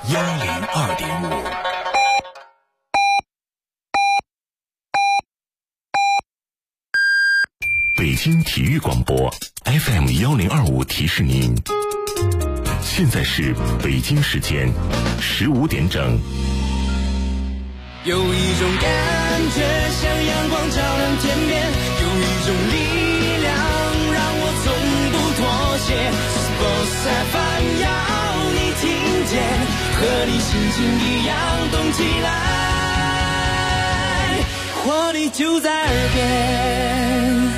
102.5。北京体育广播 FM 1025提示您，现在是北京时间15点整。 有一种感觉像阳光照亮天边，有一种力量让我从不妥协。Sports FM 要你听见，和你心情一样动起来，活力就在耳边。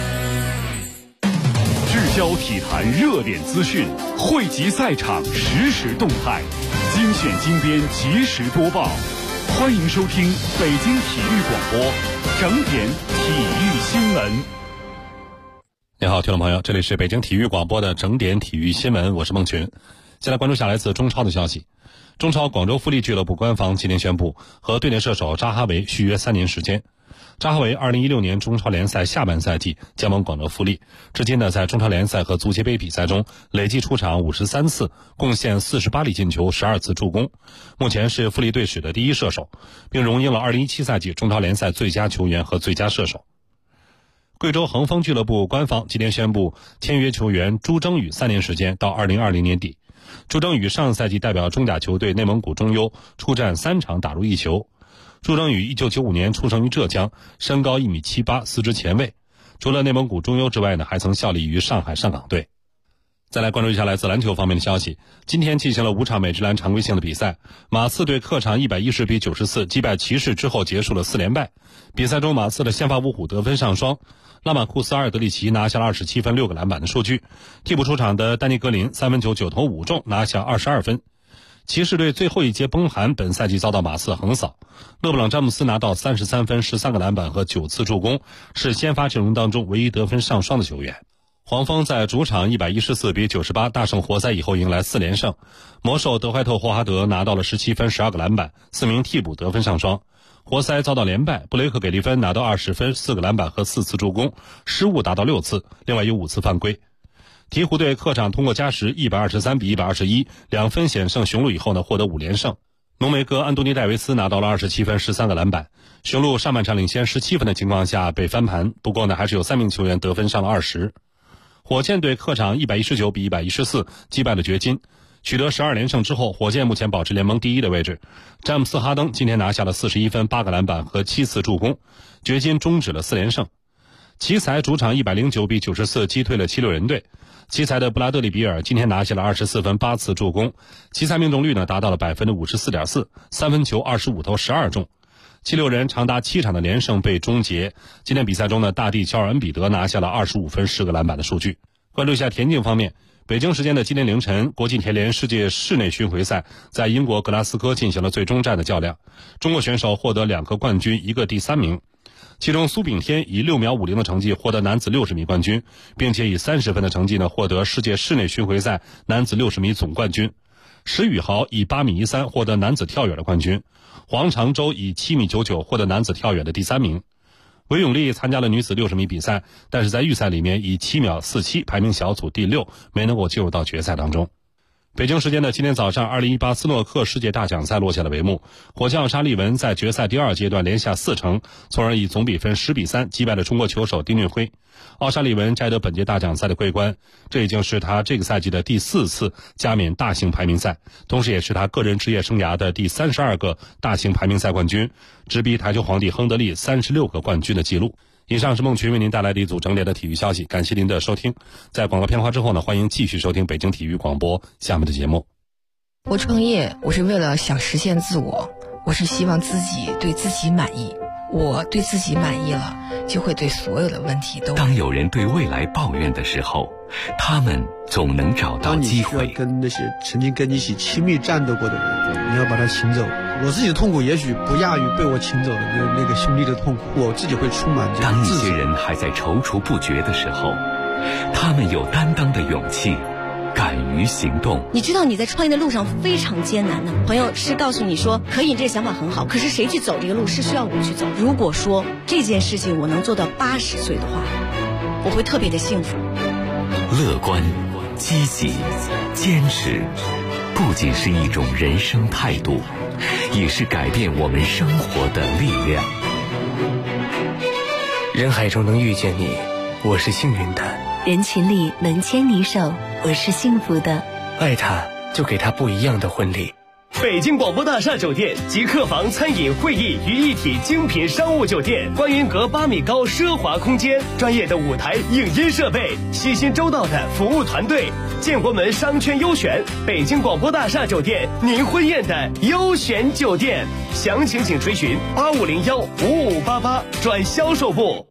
聚焦体坛热点资讯，汇集赛场实时动态，精选精编及时播报。欢迎收听北京体育广播整点体育新闻。 你好，听众朋友，这里是北京体育广播的整点体育新闻，我是孟群。先来关注下来自中超的消息。中超广州富力俱乐部官方今天宣布，和队内射手扎哈维续约3年时间。扎哈维2016年中超联赛下半赛季加盟广州富力，至今呢在中超联赛和足协杯比赛中累计出场53次，贡献48粒进球，12次助攻，目前是富力队史的第一射手，并荣膺了2017赛季中超联赛最佳球员和最佳射手。贵州恒丰俱乐部官方今天宣布签约球员朱峥宇3年时间到2020年底。朱峥宇上赛季代表中甲球队内蒙古中优出战3场打入1球。朱峥宇1995年出生于浙江，身高1.78米，四肢前卫。除了内蒙古中优之外呢，还曾效力于上海上港队。再来关注一下来自篮球方面的消息。今天进行了5场美职篮常规性的比赛，马刺队客场110-94击败骑士之后结束了4连败。比赛中马刺的先发五虎得分上双，拉马库斯·阿尔德里奇拿下了27分6个篮板的数据，替补出场的丹尼格林3分球9投5中拿下22分。骑士队最后一节崩盘，本赛季遭到马刺横扫。勒布朗·詹姆斯拿到33分13个篮板和9次助攻，是先发阵容当中唯一得分上双的球员。黄蜂在主场114-98大胜活塞以后迎来4连胜。魔兽德怀特·霍华德拿到了17分12个篮板，4名替补得分上双。活塞遭到连败，布雷克·给利芬拿到20分4个篮板和4次助攻，失误达到6次，另外有5次犯规。鹈鹕队客场通过加时123-121，2分险胜雄鹿以后呢，获得5连胜。浓眉哥安东尼·戴维斯拿到了27分13个篮板。雄鹿上半场领先17分的情况下被翻盘，不过呢，还是有3名球员得分上了20。火箭队客场119-114击败了掘金，取得12连胜之后，火箭目前保持联盟第1的位置。詹姆斯·哈登今天拿下了41分8个篮板和7次助攻，掘金终止了4连胜。奇才主场109-94击退了76人队。奇才的布拉德里比尔今天拿下了24分8次助攻，奇才命中率呢达到了 54.4%， 三分球25投12中。76人长达7场的连胜被终结。今天比赛中呢，大帝乔尔恩比德拿下了25分10个篮板的数据。关注一下田径方面，北京时间的今天凌晨，国际田联世界室内巡回赛在英国格拉斯哥进行了最终战的较量，中国选手获得2个冠军1个第3名。其中苏炳添以6秒50的成绩获得男子60米冠军，并且以30分的成绩呢获得世界室内巡回赛男子60米总冠军。石宇豪以8米13获得男子跳远的冠军，黄长洲以7米99获得男子跳远的第3名。韦永丽参加了女子60米比赛，但是在预赛里面以7秒47排名小组第6，没能够进入到决赛当中。北京时间的今天早上，2018斯诺克世界大奖赛落下了帷幕。火将沙利文在决赛第2阶段连下4城，从而以总比分10-3击败了中国球手丁俊晖。奥沙利文摘得本届大奖赛的桂冠，这已经是他这个赛季的第4次加冕大型排名赛，同时也是他个人职业生涯的第32个大型排名赛冠军，直逼台球皇帝亨德利36个冠军的纪录。以上是孟群为您带来的一组整点的体育消息，感谢您的收听。在广告片花之后呢，欢迎继续收听北京体育广播下面的节目。 我创业，我是为了想实现自我，我是希望自己对自己满意。我对自己满意了，就会对所有的问题都。 当有人对未来抱怨的时候，他们总能找到机会。 当你需要跟那些曾经跟你一起亲密战斗过的人，你要把他请走。我自己的痛苦也许不亚于被我请走的那个兄弟的痛苦，我自己会充满这当一些人还在踌躇不决的时候，他们有担当的勇气，敢于行动。 你知道你在创业的路上非常艰难的，朋友是告诉你说可以，这个想法很好，可是谁去走这个路是需要我去走。如果说这件事情我能做到80岁的话，我会特别的幸福。 乐观、积极、坚持、 不仅是一种人生态度，也是改变我们生活的力量。 人海中能遇见你，我是幸运的； 人群里能牵你手，我是幸福的。 爱他，就给他不一样的婚礼。 北京广播大厦酒店集客房、餐饮、会议于一体精品商务酒店，观云阁8米高奢华空间，专业的舞台影音设备，细心周到的服务团队，建国门商圈优选，北京广播大厦酒店，您婚宴的优选酒店。详情请垂询8501-5588转销售部。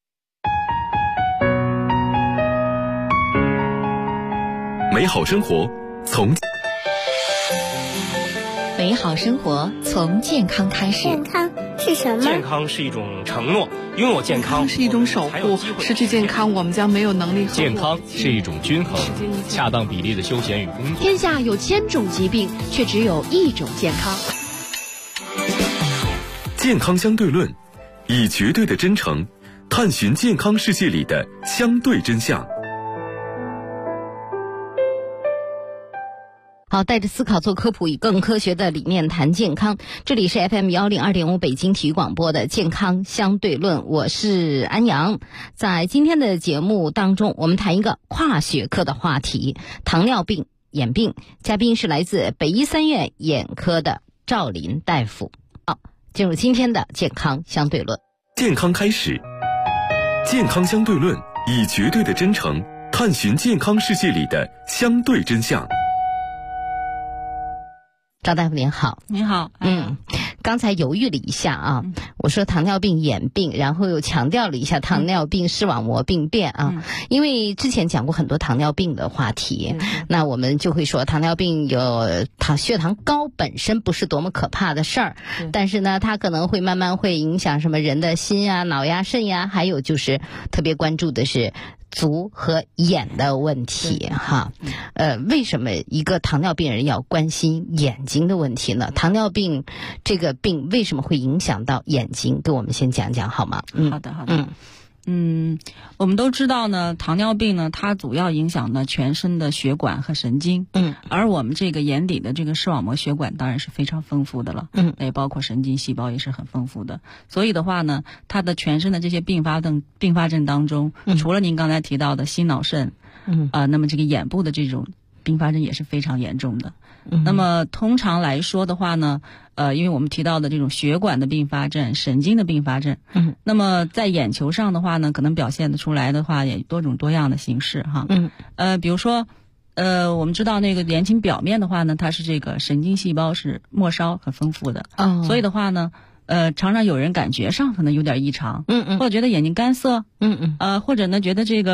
美好生活从美好生活从健康开始。 健康是什么？ 健康是一种承诺，拥有健康是一种守护，失去健康我们将没有能力。 健康是一种均衡，恰当比例的休闲与工作。 天下有1000种疾病，却只有1种健康。 健康相对论，以绝对的真诚探寻健康世界里的相对真相。 好，带着思考做科普，以更科学的理念谈健康。这里是 FM102.5 北京体育广播的健康相对论，我是安阳。在今天的节目当中，我们谈一个跨学科的话题——糖尿病、眼病。嘉宾是来自北医三院眼科的赵林大夫。好，进入今天的健康相对论。 健康开始，健康相对论，以绝对的真诚探寻健康世界里的相对真相。 赵大夫您好。 您好。 刚才犹豫了一下啊，我说糖尿病、眼病，然后又强调了一下糖尿病视网膜病变啊，因为之前讲过很多糖尿病的话题，那我们就会说糖尿病有血糖高本身不是多么可怕的事儿，但是呢，它可能会慢慢会影响什么人的心呀、脑呀、肾呀，还有就是特别关注的是足和眼的问题哈。为什么一个糖尿病人要关心眼睛的问题呢？糖尿病这个病为什么会影响到眼睛？给我们先讲讲好吗？ 好的。我们都知道呢，糖尿病呢，它主要影响呢全身的血管和神经。而我们这个眼底的这个视网膜血管当然是非常丰富的了。也包括神经细胞也是很丰富的。所以的话呢，它的全身的这些并发症当中，除了您刚才提到的心脑肾，那么这个眼部的这种并发症也是非常严重的。那么通常来说的话呢，因为我们提到的这种血管的并发症、神经的并发症，那么在眼球上的话呢，可能表现得出来的话也多种多样的形式哈。比如说，我们知道那个眼睛表面的话呢，它是这个神经细胞是末梢很丰富的，所以的话呢，常常有人感觉上可能有点异常，或者觉得眼睛干涩，或者呢觉得这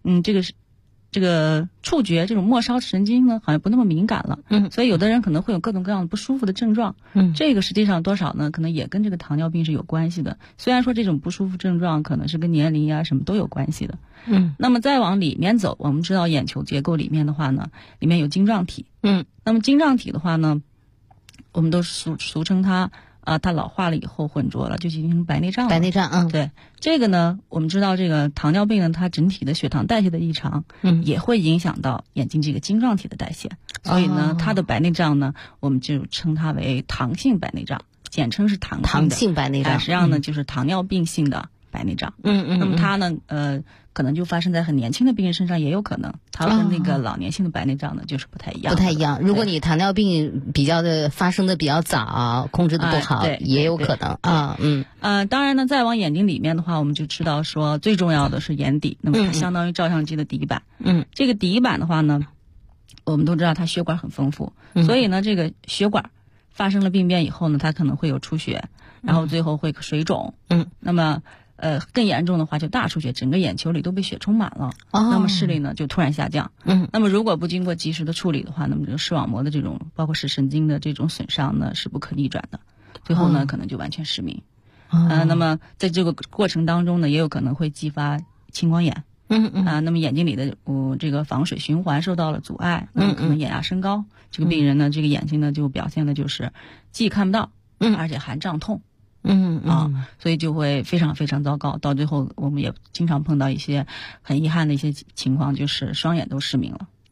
个触觉这种末梢神经呢好像不那么敏感了，所以有的人可能会有各种各样的不舒服的症状，这个实际上多少呢可能也跟这个糖尿病是有关系的，虽然说这种不舒服症状可能是跟年龄呀什么都有关系的。那么再往里面走，我们知道眼球结构里面的话呢，里面有晶状体，那么晶状体的话呢，我们都俗称它它老化了以后混浊了，就形成白内障了。 白内障， 对，这个呢，我们知道这个糖尿病呢，它整体的血糖代谢的异常，也会影响到眼睛这个晶状体的代谢，所以呢，它的白内障呢，我们就称它为糖性白内障，简称是糖性白内障，实际上呢，就是糖尿病性的白内障。那么它呢，可能就发生在很年轻的病人身上，也有可能，它跟那个老年性的白内障呢，就是不太一样。 如果你糖尿病发生的比较早，控制的不好，也有可能啊。 当然呢，再往眼睛里面的话，我们就知道说，最重要的是眼底，那么它相当于照相机的底板。这个底板的话呢，我们都知道它血管很丰富，所以呢，这个血管发生了病变以后呢，它可能会有出血，然后最后会水肿。那么更严重的话就大出血，整个眼球里都被血充满了，那么视力呢就突然下降。那么如果不经过及时的处理的话，那么这个视网膜的这种包括视神经的这种损伤呢是不可逆转的，最后呢可能就完全失明。那么在这个过程当中呢，也有可能会激发青光眼。那么眼睛里的这个防水循环受到了阻碍，那么可能眼压升高，这个病人呢这个眼睛呢就表现的就是既看不到，而且还胀痛。所以就会非常非常糟糕，到最后我们也经常碰到一些很遗憾的一些情况，就是双眼都失明了。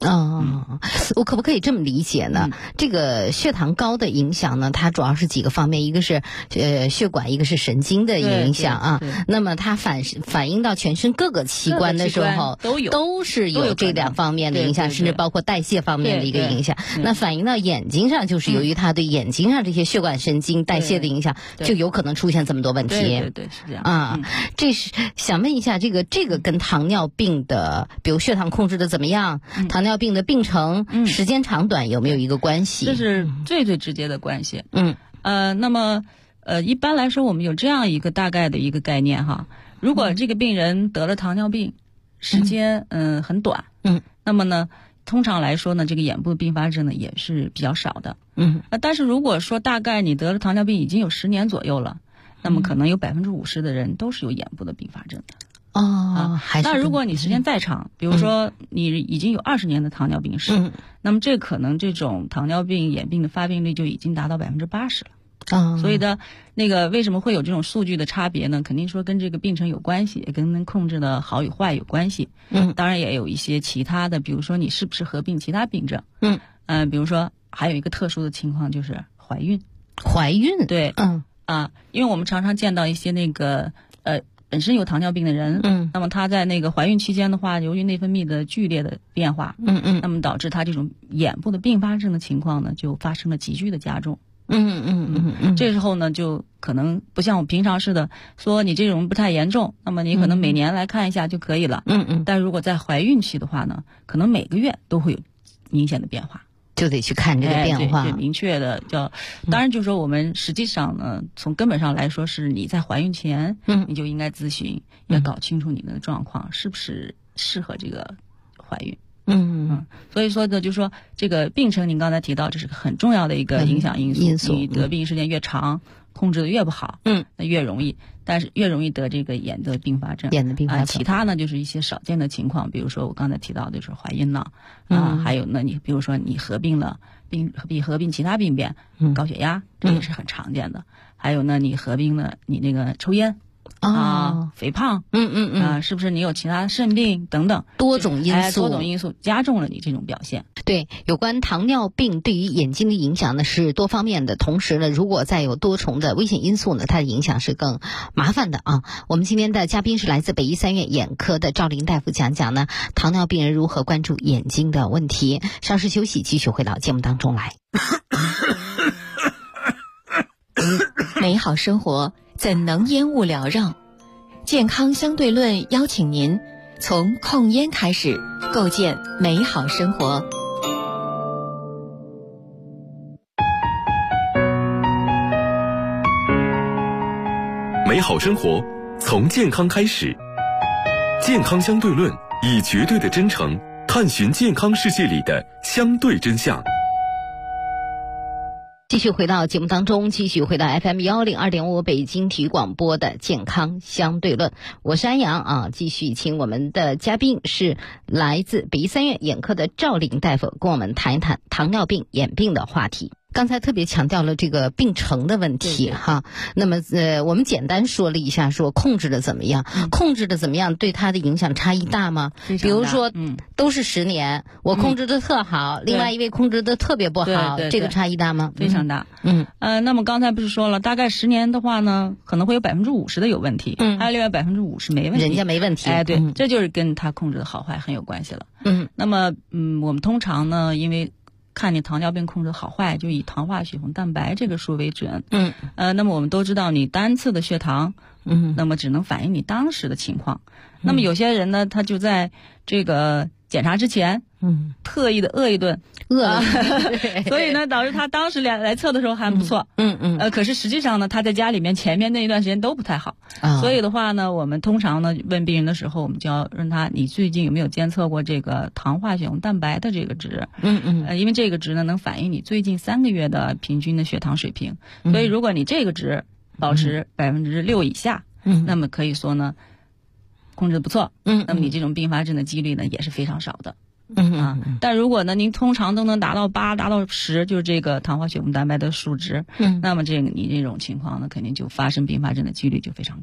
我可不可以这么理解呢？这个血糖高的影响呢，它主要是几个方面，一个是血管，一个是神经的影响啊。那么它反映到全身各个器官的时候，都是有这两方面的影响，甚至包括代谢方面的一个影响。那反映到眼睛上，就是由于它对眼睛上这些血管、神经、代谢的影响，就有可能出现这么多问题。 对，是这样啊。这是想问一下，这个跟糖尿病的，比如血糖控制的怎么样，糖尿病的病程时间长短有没有一个关系？ 这是最直接的关系。那么一般来说，我们有这样一个大概的一个概念哈。如果这个病人得了糖尿病，时间很短，那么呢，通常来说呢，这个眼部并发症呢也是比较少的。但是如果说大概你得了糖尿病已经有10年左右了，那么可能有50%的人都是有眼部的并发症的。那如果你时间再长，比如说你已经有20年的糖尿病史，那么这可能这种糖尿病眼病的发病率就已经达到80%了。所以的那个为什么会有这种数据的差别呢？肯定说跟这个病程有关系，也跟控制的好与坏有关系。当然也有一些其他的，比如说你是不是合并其他病症。比如说还有一个特殊的情况就是怀孕。对。因为我们常常见到一些那个本身有糖尿病的人，那么他在那个怀孕期间的话，由于内分泌的剧烈的变化，那么导致他这种眼部的并发症的情况呢，就发生了急剧的加重。这时候呢，就可能不像我平常似的说你这种不太严重，那么你可能每年来看一下就可以了。但如果在怀孕期的话呢，可能每个月都会有明显的变化。 就得去看这个变化， 对，明确的叫。当然就是说我们实际上呢，从根本上来说，是你在怀孕前，你就应该咨询，要搞清楚你的状况是不是适合这个怀孕。所以说呢，就是说这个病程，您刚才提到，这是个很重要的一个影响因素。你得病时间越长，控制的越不好，那越容易，但是越容易得这个眼的并发症。其他呢就是一些少见的情况，比如说我刚才提到的就是怀孕了，还有呢你比如说你合并其他病变，高血压，这也是很常见的。还有呢你合并了你那个抽烟。肥胖，是不是你有其他肾病等等多种因素加重了你这种表现？ 对，有关糖尿病对于眼睛的影响呢是多方面的，同时呢，如果再有多重的危险因素呢，它的影响是更麻烦的啊。我们今天的嘉宾是来自北医3院眼科的赵林大夫，讲讲呢糖尿病人如何关注眼睛的问题。稍事休息，继续回到节目当中来。 美好生活怎能烟雾缭绕？健康相对论邀请您从控烟开始，构建美好生活。 美好生活从健康开始，健康相对论以绝对的真诚探寻健康世界里的相对真相。 继续回到节目当中，继续回到 FM102.5 北京体育广播的健康相对论，我是安阳啊。继续请我们的嘉宾是来自北医3院眼科的赵林大夫，跟我们谈一谈糖尿病眼病的话题。刚才特别强调了这个病程的问题哈，那么我们简单说了一下，说控制的怎么样，控制的怎么样对它的影响差异大吗？比如说都是10年，我控制的特好，另外一位控制的特别不好，这个差异大吗？ 非常大。那么刚才不是说了，大概10年的话呢，可能会有50%的有问题，还有另外50%没问题， 人家没问题。 对，这就是跟他控制的好坏很有关系了。那么我们通常呢，因为看你糖尿病控制的好坏，就以糖化血红蛋白这个数为准。那么我们都知道，你单次的血糖，那么只能反映你当时的情况。那么有些人呢，他就在这个检查之前，特意的饿一顿，所以呢，导致他当时来测的时候还不错，可是实际上呢，他在家里面前面那一段时间都不太好，所以的话呢，我们通常呢问病人的时候，我们就要问他，你最近有没有监测过这个糖化血红蛋白的这个值？因为这个值呢能反映你最近3个月的平均的血糖水平，所以如果你这个值保持6%以下，那么可以说呢控制的不错，那么你这种并发症的几率呢也是非常少的。但如果呢您通常都能达到8达到10，就是这个糖化血红蛋白的数值，那么你这种情况呢肯定就发生并发症的几率就非常高了。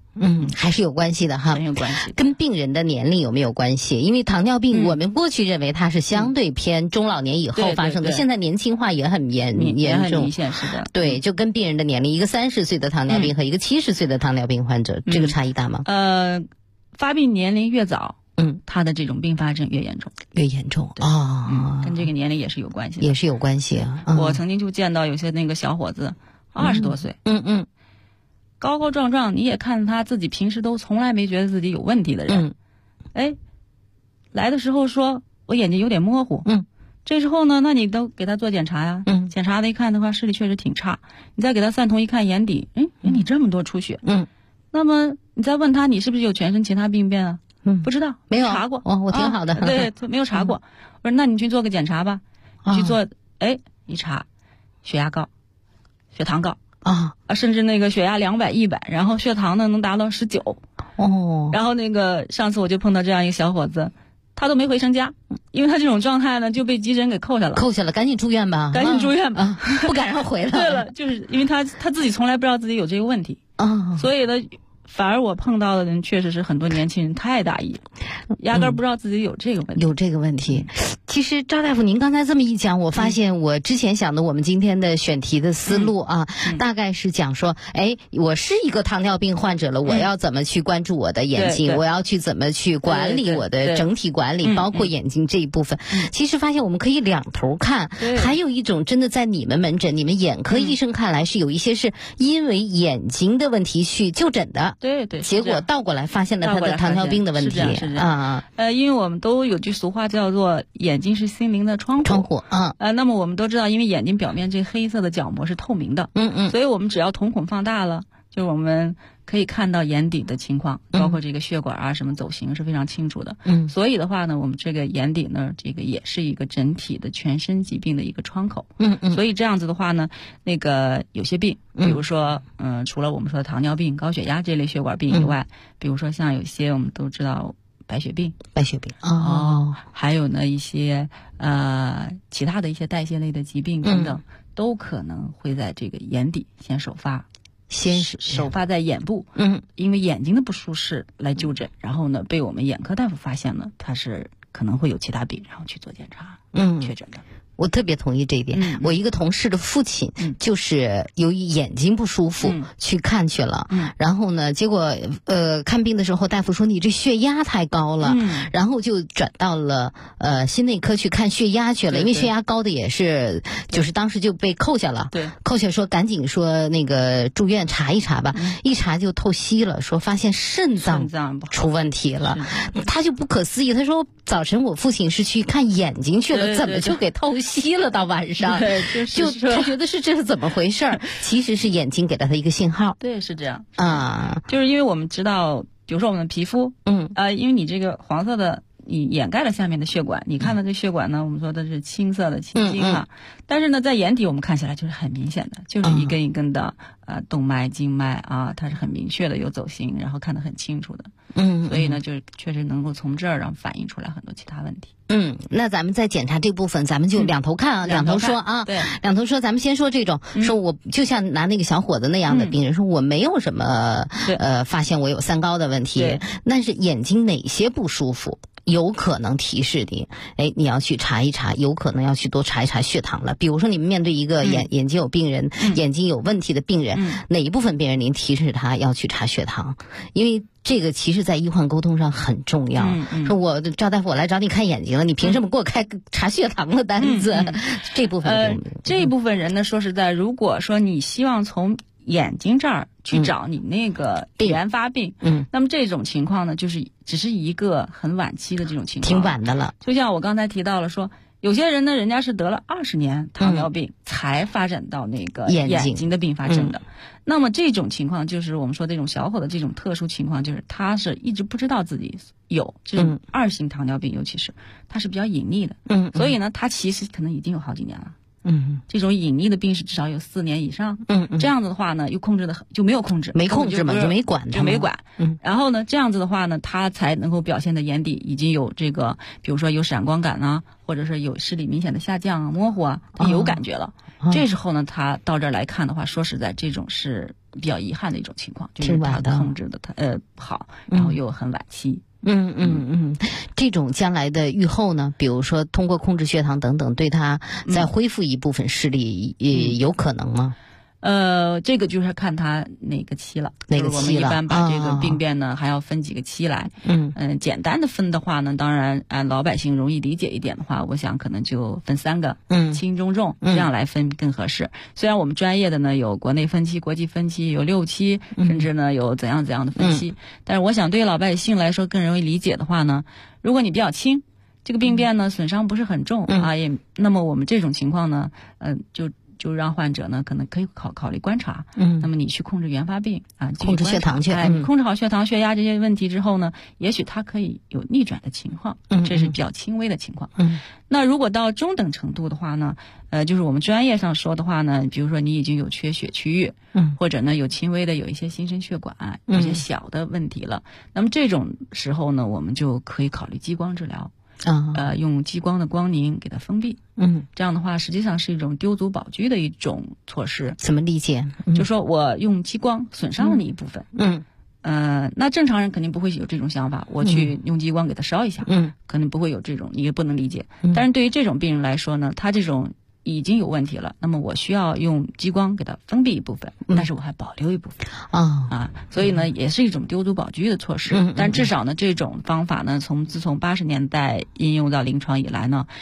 还是有关系的哈， 很有关系。 跟病人的年龄有没有关系？因为糖尿病，我们过去认为它是相对偏中老年以后发生的，现在年轻化也很严重， 明显是的。 对，就跟病人的年龄，一个30岁的糖尿病和一个70岁的糖尿病患者，这个差异大吗？ 发病年龄越早，他的这种并发症越严重， 跟这个年龄也是有关系的， 也是有关系啊。 我曾经就见到有些那个小伙子，20多岁，高高壮壮，你也看他自己平时都从来没觉得自己有问题的人，来的时候说我眼睛有点模糊，这时候呢，那你都给他做检查呀，检查的一看的话，视力确实挺差，你再给他散瞳一看眼底，你这么多出血，那么你再问他你是不是有全身其他病变啊？不知道， 没有查过， 我挺好的， 对，没有查过。我说那你去做个检查吧，去做，一查，血压高，血糖高。甚至那个血压200、100，然后血糖呢能达到19。然后那个上次我就碰到这样一个小伙子，他都没回成家，因为他这种状态呢就被急诊给扣下了， 赶紧住院吧，不敢让回来。 对了，就是因为他自己从来不知道自己有这个问题所以呢。反而我碰到的人确实是很多年轻人太大意了，压根儿不知道自己有这个问题。 其实赵大夫您刚才这么一讲，我发现我之前想的我们今天的选题的思路大概是讲说，我是一个糖尿病患者了，我要怎么去关注我的眼睛，我要去怎么去管理我的整体管理，包括眼睛这一部分。其实发现我们可以两头看，还有一种真的在你们门诊，你们眼科医生看来是有一些是因为眼睛的问题去就诊的。 对， 结果倒过来发现了他的糖尿病的问题。 是这样。因为我们都有句俗话叫做眼睛是心灵的窗户。那么我们都知道，因为眼睛表面这黑色的角膜是透明的，所以我们只要瞳孔放大了，就是我们可以看到眼底的情况，包括这个血管什么走形是非常清楚的。所以的话呢，我们这个眼底呢，这个也是一个整体的全身疾病的一个窗口。所以这样子的话呢，那个有些病，比如说除了我们说的糖尿病、高血压这类血管病以外，比如说像有些我们都知道白血病还有呢一些其他的一些代谢类的疾病等等，都可能会在这个眼底先首发在眼部，因为眼睛的不舒适来就诊，然后呢被我们眼科大夫发现了他是可能会有其他病，然后去做检查，确诊的。 我特别同意这一点。我一个同事的父亲就是由于眼睛不舒服去看去了，然后呢，结果看病的时候大夫说你这血压太高了，然后就转到了心内科去看血压去了，因为血压高的也是就是当时就被扣下了，扣下说赶紧说那个住院查一查吧，一查就透析了，说发现肾脏出问题了，他就不可思议，他说早晨我父亲是去看眼睛去了，怎么就给透析了到晚上？就他觉得这是怎么回事儿？其实是眼睛给了他一个信号。 对，是这样就是因为我们知道，比如说我们的皮肤，因为你这个黄色的你掩盖了下面的血管，你看到这血管呢，我们说的是青色的青筋但是呢在眼底我们看起来就是很明显的，就是一根一根的动脉静脉它是很明确的有走形，然后看得很清楚的。所以呢就是确实能够从这儿让反映出来很多其他问题。 那咱们在检查这部分咱们就两头看两头说对， 两头说。咱们先说这种说我就像拿那个小伙子那样的病人说我没有什么发现我有三高的问题，但是眼睛哪些不舒服有可能提示你你要去查一查，有可能要去多查一查血糖了。比如说你们面对一个眼睛有病人眼睛有问题的病人哪一部分病人您提示他要去查血糖，因为这个其实在医患沟通上很重要。说我赵大夫我来找你看眼睛了，你凭什么给我开查血糖的单子？这部分这部分人呢，说实在，如果说你希望从眼睛这儿去找你那个原发病，那么这种情况呢，就是只是一个很晚期的这种情况， 挺晚的了。 就像我刚才提到了说，有些人呢，人家是得了20年糖尿病才发展到那个眼睛的并发症的。那么这种情况就是我们说这种小伙的这种特殊情况，就是他是一直不知道自己有这种2型糖尿病，尤其是他是比较隐匿的，所以呢，他其实可能已经有好几年了。这种隐匿的病是至少有4年以上。这样子的话呢，又控制的就没有控制， 没控制嘛，就没管。 然后呢，这样子的话呢，他才能够表现的眼底已经有这个，比如说有闪光感或者是有视力明显的下降模糊他有感觉了。 这时候呢，他到这儿来看的话，说实在，这种是比较遗憾的一种情况，就是他控制的不好，然后又很晚期。 这种将来的预后呢，比如说通过控制血糖等等，对他再恢复一部分视力，也有可能吗？ 这个就是看他哪个期了。 哪个期了？ 我们一般把这个病变呢，还要分几个期来。简单的分的话呢，当然按老百姓容易理解一点的话，我想可能就分3个，轻中重，这样来分更合适。虽然我们专业的呢有国内分期、国际分期，有6期，甚至呢有怎样的分期，但是我想对老百姓来说更容易理解的话呢，如果你比较轻，这个病变呢损伤不是很重那么我们这种情况呢，就让患者呢可能可以考虑观察，那么你去控制原发病控制血糖去， 你控制好血糖、血压这些问题之后呢，也许它可以有逆转的情况，这是比较轻微的情况。那如果到中等程度的话呢，就是我们专业上说的话呢，比如说你已经有缺血区域，或者呢有轻微的有一些新生血管，有些小的问题了，那么这种时候呢，我们就可以考虑激光治疗。用激光的光凝给它封闭，这样的话实际上是一种丢足保车的一种措施。 怎么理解？ 就说我用激光损伤了你一部分，那正常人肯定不会有这种想法，我去用激光给它烧一下，可能不会有这种，你也不能理解。但是对于这种病人来说呢，他这种已经有问题了，那么我需要用激光给它封闭一部分，但是我还保留一部分所以呢也是一种丢足保车的措施。但至少呢这种方法呢，自从80年代应用到临床以来呢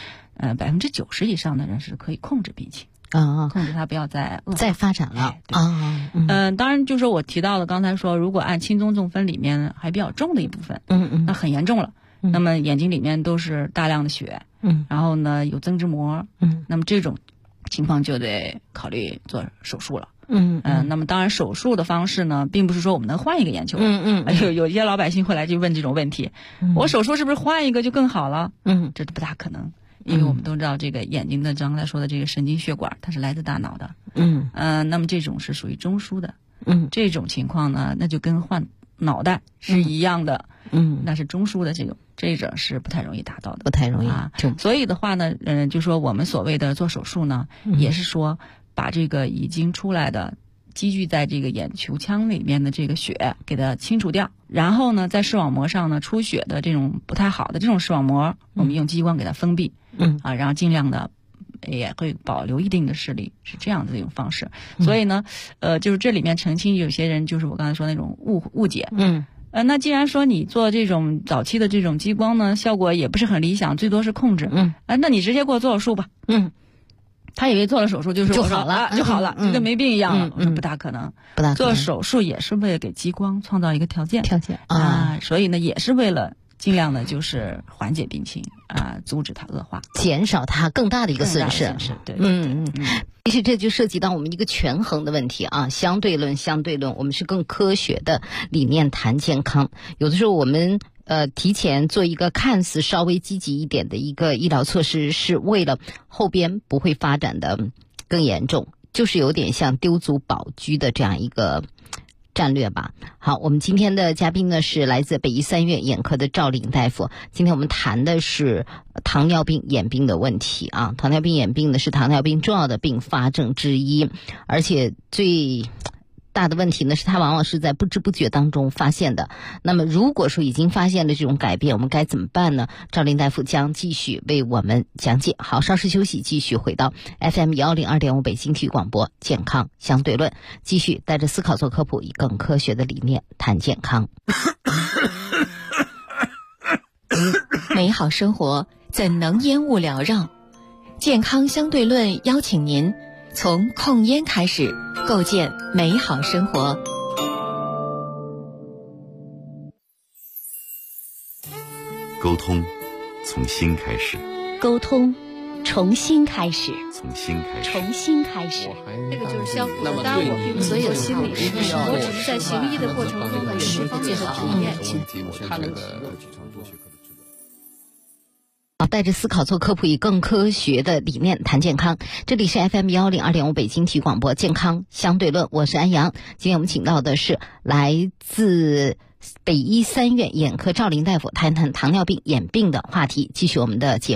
，90%以上的人是可以控制病情控制它不要再发展了当然就是我提到的刚才说，如果按轻中重分里面还比较重的一部分，那很严重了，那么眼睛里面都是大量的血，然后呢有增殖膜，那么这种情况就得考虑做手术了。那么当然手术的方式呢，并不是说我们能换一个眼球。有一些老百姓会来就问这种问题，我手术是不是换一个就更好了？这不大可能，因为我们都知道这个眼睛的刚才说的这个神经血管，它是来自大脑的。那么这种是属于中枢的。这种情况呢，那就跟换脑袋是一样的。那是中枢的这种是不太容易达到的， 不太容易所以的话呢，就说我们所谓的做手术呢，也是说把这个已经出来的积聚在这个眼球腔里面的这个血给它清除掉，然后呢，在视网膜上呢出血的这种不太好的这种视网膜，我们用激光给它封闭，然后尽量的也会保留一定的视力，是这样的一种方式。所以呢，就是这里面澄清有些人就是我刚才说那种误解。那既然说你做这种早期的这种激光呢，效果也不是很理想，最多是控制。那你直接给我做手术吧。他以为做了手术就好了，就跟没病一样了。我说不大可能，做手术也是为了给激光创造一个条件所以呢，也是为了尽量的就是缓解病情阻止它恶化， 减少它更大的一个损失。 对， 其实这就涉及到我们一个权衡的问题相对论，我们是更科学的理念谈健康。有的时候我们提前做一个看似稍微积极一点的一个医疗措施，是为了后边不会发展的更严重，就是有点像丢足保车的这样一个战略吧。好，我们今天的嘉宾呢是来自北医3院眼科的赵玲大夫。今天我们谈的是糖尿病眼病的问题糖尿病眼病呢是糖尿病重要的并发症之一，而且最大的问题呢是它往往是在不知不觉当中发现的。那么如果说已经发现了这种改变，我们该怎么办呢？赵玲大夫将继续为我们讲解。好，稍事休息，继续回到 FM 102.5北京体育广播健康相对论，继续带着思考做科普，以更科学的理念谈健康。 美好生活怎能烟雾缭绕？健康相对论邀请您从控烟开始，构建美好生活。 沟通从心开始， 沟通重新开始， 从心开始， 重新开始。 这个就是相互的，当然我并不是做心理师，我只是在行医的过程中呢，有这方面的经验。 他那个带着思考做科普，以更科学的理念谈健康。这里是 FM 102.5北京体育广播健康相对论，我是安阳。今天我们请到的是来自北医3院眼科赵玲大夫，谈谈糖尿病眼病的话题。继续我们的节目。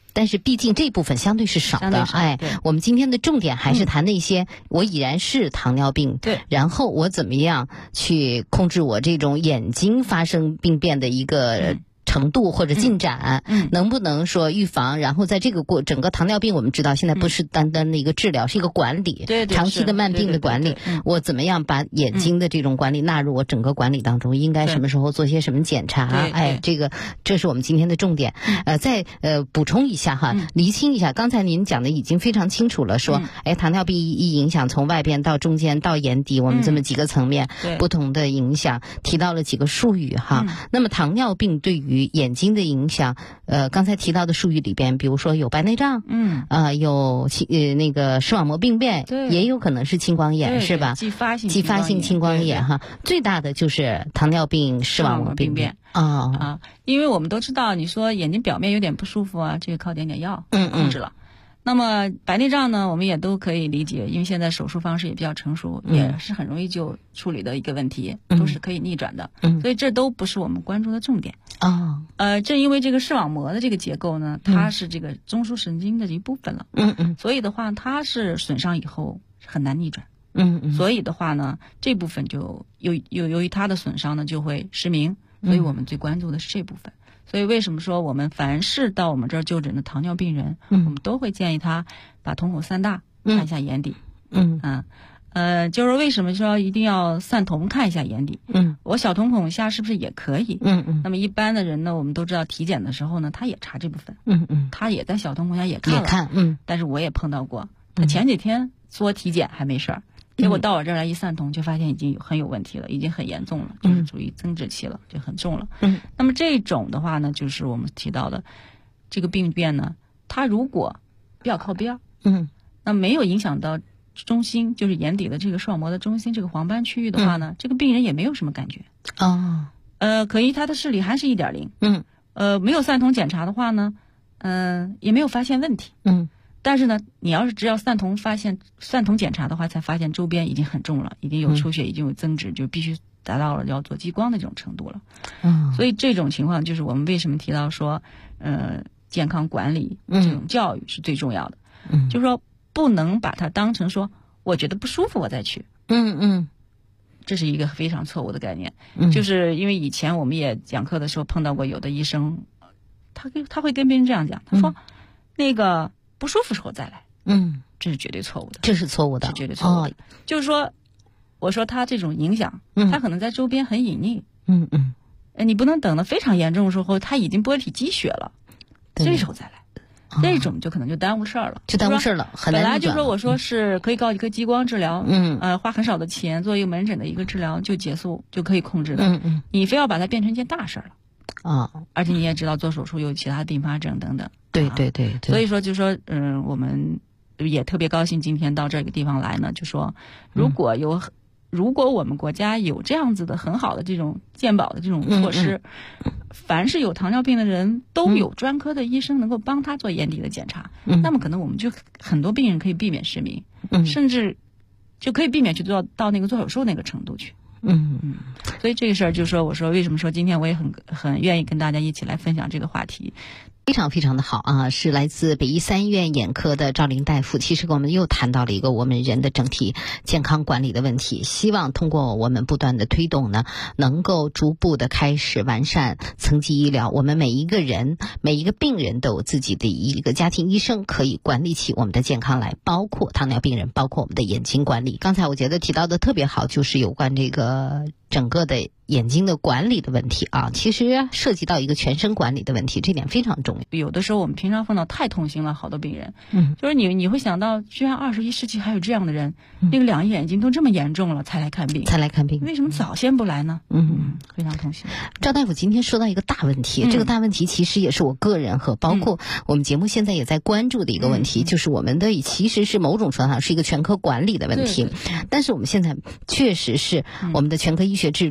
但是毕竟这部分相对是少的，我们今天的重点还是谈那些我已然是糖尿病， 对， 然后我怎么样去控制我这种眼睛发生病变的一个程度或者进展，能不能说预防？然后在这个整个糖尿病，我们知道现在不是单单的一个治疗，是一个管理，长期的慢病的管理。我怎么样把眼睛的这种管理纳入我整个管理当中？应该什么时候做些什么检查？这是我们今天的重点。再补充一下哈，厘清一下，刚才您讲的已经非常清楚了，说糖尿病一影响从外边到中间到眼底，我们这么几个层面不同的影响，提到了几个术语哈。那么糖尿病对于眼睛的影响，刚才提到的术语里边，比如说有白内障，有那个视网膜病变，也有可能是青光眼，是吧？ 继发性青光眼哈，最大的就是糖尿病视网膜病变因为我们都知道，你说眼睛表面有点不舒服啊，这个靠点药控制了。那么白内障呢，我们也都可以理解，因为现在手术方式也比较成熟，也是很容易就处理的一个问题，都是可以逆转的。所以这都不是我们关注的重点。正因为这个视网膜的这个结构呢，它是这个中枢神经的一部分了。所以的话，它是损伤以后很难逆转。所以的话呢，这部分就由于它的损伤呢，就会失明。所以我们最关注的是这部分。所以为什么说我们凡是到我们这儿就诊的糖尿病人，我们都会建议他把瞳孔散大，看一下眼底。就是为什么说一定要散瞳看一下眼底？我小瞳孔下是不是也可以？那么一般的人呢，我们都知道体检的时候呢，他也查这部分。他也在小瞳孔下也看了。但是我也碰到过，他前几天说体检还没事儿。结果到我这儿来一散瞳，就发现已经很有问题了，已经很严重了，就是属于增殖期了，就很重了。那么这种的话呢，就是我们提到的这个病变呢，它如果比较靠边，那没有影响到中心，就是眼底的这个视网膜的中心这个黄斑区域的话呢，这个病人也没有什么感觉。可以他的视力还是1.0。没有散瞳检查的话呢，也没有发现问题。但是呢，你要是只要散瞳检查的话，才发现周边已经很重了，已经有出血，已经有增殖，就必须达到了要做激光的这种程度了。所以这种情况就是我们为什么提到说，健康管理这种教育是最重要的。就是说不能把它当成说我觉得不舒服我再去。这是一个非常错误的概念。就是因为以前我们也讲课的时候碰到过有的医生，他会跟别人这样讲，他说那个不舒服时候再来。这是绝对错误的。 这是错误的， 是绝对错误的。就是说，我说他这种影响，他可能在周边很隐匿。你不能等得非常严重的时候，他已经玻璃体积血了，这时候再来。这种就可能就耽误事儿了，很难。本来就说我说是可以搞一个激光治疗，花很少的钱做一个门诊的一个治疗就结束就可以控制的。你非要把它变成一件大事儿了而且你也知道做手术有其他并发症等等。 对。 所以说就说我们也特别高兴今天到这个地方来呢，就说如果我们国家有这样子的很好的这种健保的这种措施，凡是有糖尿病的人都有专科的医生能够帮他做眼底的检查，那么可能我们就很多病人可以避免失明，甚至就可以避免去到那个做手术那个程度去。所以这个事儿就是说，我说为什么说今天我也很愿意跟大家一起来分享这个话题。 非常非常的好啊，是来自北医三院眼科的赵玲大夫。其实我们又谈到了一个我们人的整体健康管理的问题，希望通过我们不断的推动呢，能够逐步的开始完善层级医疗。我们每一个人每一个病人都有自己的一个家庭医生，可以管理起我们的健康来，包括糖尿病人，包括我们的眼睛管理。刚才我觉得提到的特别好，就是有关这个整个的眼睛的管理的问题啊，其实涉及到一个全身管理的问题，这点非常重要。 有的时候我们平常碰到太痛心了，好多病人，就是你会想到，居然21世纪还有这样的人，那个两眼睛都这么严重了才来看病，为什么早先不来呢？非常痛心。 赵大夫今天说到一个大问题，这个大问题其实也是我个人和包括我们节目现在也在关注的一个问题，就是我们的其实是某种程度上是一个全科管理的问题，但是我们现在确实是我们的全科医学制度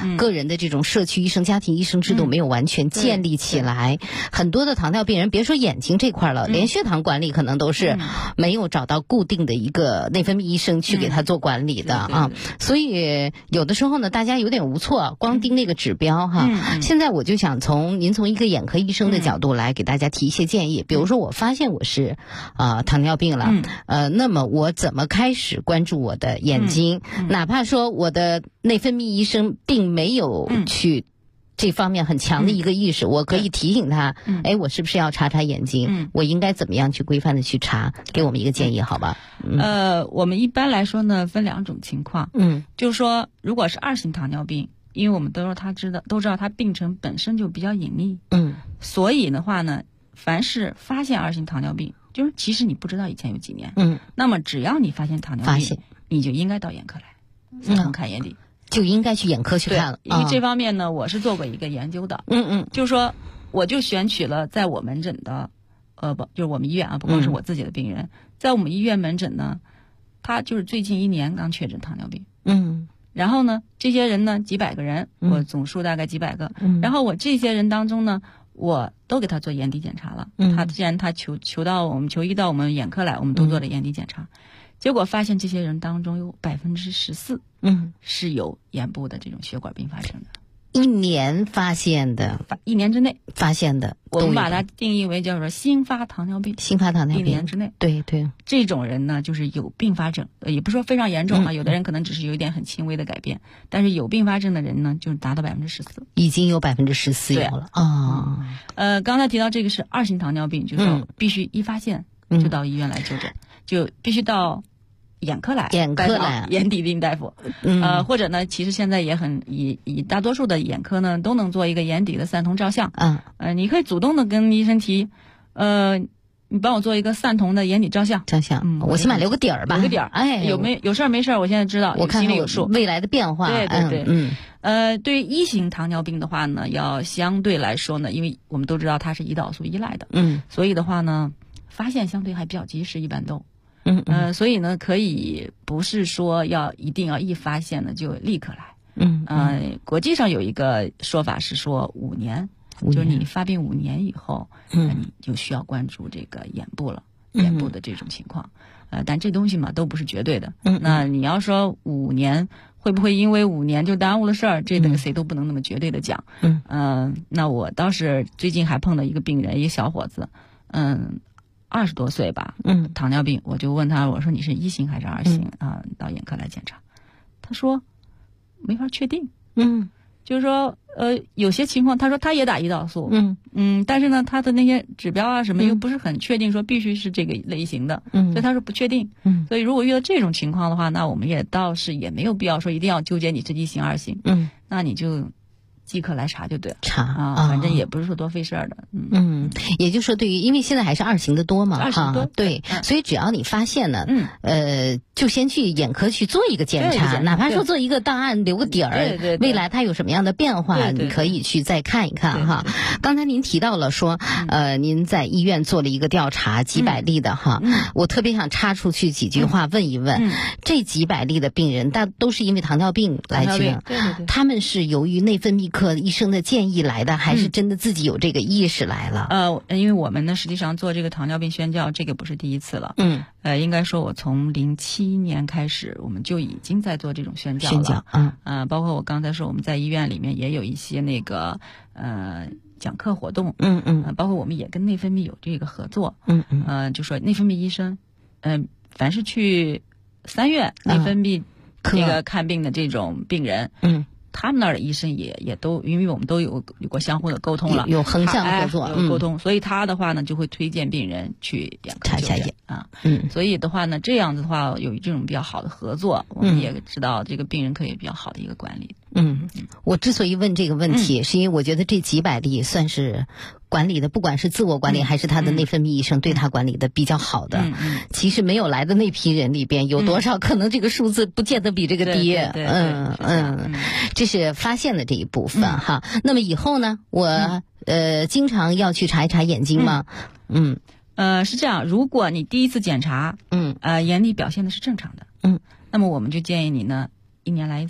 个人的这种社区医生、家庭医生制度没有完全建立起来，很多的糖尿病人别说眼睛这块了，连血糖管理可能都是没有找到固定的一个内分泌医生去给他做管理的啊。所以有的时候呢，大家有点无措，光盯那个指标哈。现在我就想您从一个眼科医生的角度来给大家提一些建议，比如说我发现我是糖尿病了，那么我怎么开始关注我的眼睛？哪怕说我的内分泌医生并没有去这方面很强的一个意识，我可以提醒他，我是不是要查查眼睛？我应该怎么样去规范的去查？给我们一个建议，好吧？ 我们一般来说呢，分2种情况。就是说，如果是2型糖尿病，因为我们都知道它病程本身就比较隐秘。所以的话呢，凡是发现2型糖尿病，就是其实你不知道以前有几年。那么只要你发现糖尿病，你就应该到眼科来，看眼底。 就应该去眼科去看了， 因为这方面呢，我是做过一个研究的。就是说，我就选取了在我门诊的，就是我们医院啊，不光是我自己的病人，在我们医院门诊呢，他就是最近1年刚确诊糖尿病。然后呢，这些人呢几百个人，我总数大概几百个。然后我这些人当中呢，我都给他做眼底检查了。他既然他求医到我们眼科来，我们都做了眼底检查。结果发现这些人当中有14%，是有眼部的这种血管并发症的。 1年发现的 ，1年之内发现的， 我们把它定义为叫做新发糖尿病。 新发糖尿病 1年之内， 对， 这种人呢，就是有并发症，也不说非常严重啊，有的人可能只是有一点很轻微的改变，但是有并发症的人呢，就是达到14%， 已经有14%有了啊。 刚才提到这个是2型糖尿病，就是说必须一发现就到医院来就诊，就必须到眼科来，眼底病大夫。或者呢，其实现在也以大多数的眼科呢都能做一个眼底的散瞳照相。你可以主动的跟医生提，你帮我做一个散瞳的眼底照相。 我起码留个底儿吧， 留个底儿。有事儿没事儿，我现在知道， 我看心里有数， 未来的变化。 对。对于1型糖尿病的话呢，要相对来说呢，因为我们都知道它是胰岛素依赖的，所以的话呢，发现相对还比较及时，一般都。所以呢，可以不是说一定要一发现呢就立刻来。国际上有一个说法是说5年，就是你发病5年以后，你就需要关注这个眼部了，眼部的这种情况。但这东西嘛都不是绝对的。那你要说5年会不会因为5年就耽误了事儿？这个谁都不能那么绝对的讲。那我倒是最近还碰到一个病人，一个小伙子，20多岁吧，糖尿病，我就问他，我说你是1型还是2型到眼科来检查，他说没法确定，就是说有些情况，他说他也打胰岛素，但是呢他的那些指标啊什么又不是很确定，说必须是这个类型的，所以他说不确定，所以如果遇到这种情况的话，那我们也倒是也没有必要说一定要纠结你是1型2型，那你就即刻来查就对了，反正也不是说多费事儿的。 也就是说，对于因为现在还是2型的多嘛， 2型多， 对，所以只要你发现呢，就先去眼科去做一个检查，哪怕说做一个档案留个底儿，未来它有什么样的变化，你可以去再看一看哈。刚才您提到了说，您在医院做了一个调查，几百例的哈，我特别想插出去几句话问一问，这几百例的病人，都是因为糖尿病来去，他们是由于内分泌科医生的建议来的，还是真的自己有这个意识来了？ 因为我们呢，实际上做这个糖尿病宣教，这个不是第一次了。应该说，我从07年开始，我们就已经在做这种宣教了。包括我刚才说，我们在医院里面也有一些那个讲课活动。包括我们也跟内分泌有这个合作。就说内分泌医生，凡是去3院内分泌这个看病的这种病人，他们那儿的医生也都，因为我们都有过相互的沟通了， 有横向合作， 有沟通，所以他的话呢就会推荐病人去眼科就诊所以的话呢，这样子的话有这种比较好的合作，我们也知道这个病人可以比较好的一个管理。 我之所以问这个问题，是因为我觉得这几百例算是管理的，不管是自我管理还是他的内分泌医生对他管理的比较好的。其实没有来的那批人里边，有多少可能这个数字不见得比这个低。这是发现的这一部分哈。那么以后呢，我经常要去查一查眼睛吗？ 是这样，如果你第一次检查，眼底表现的是正常的，那么我们就建议你呢，1年来一次。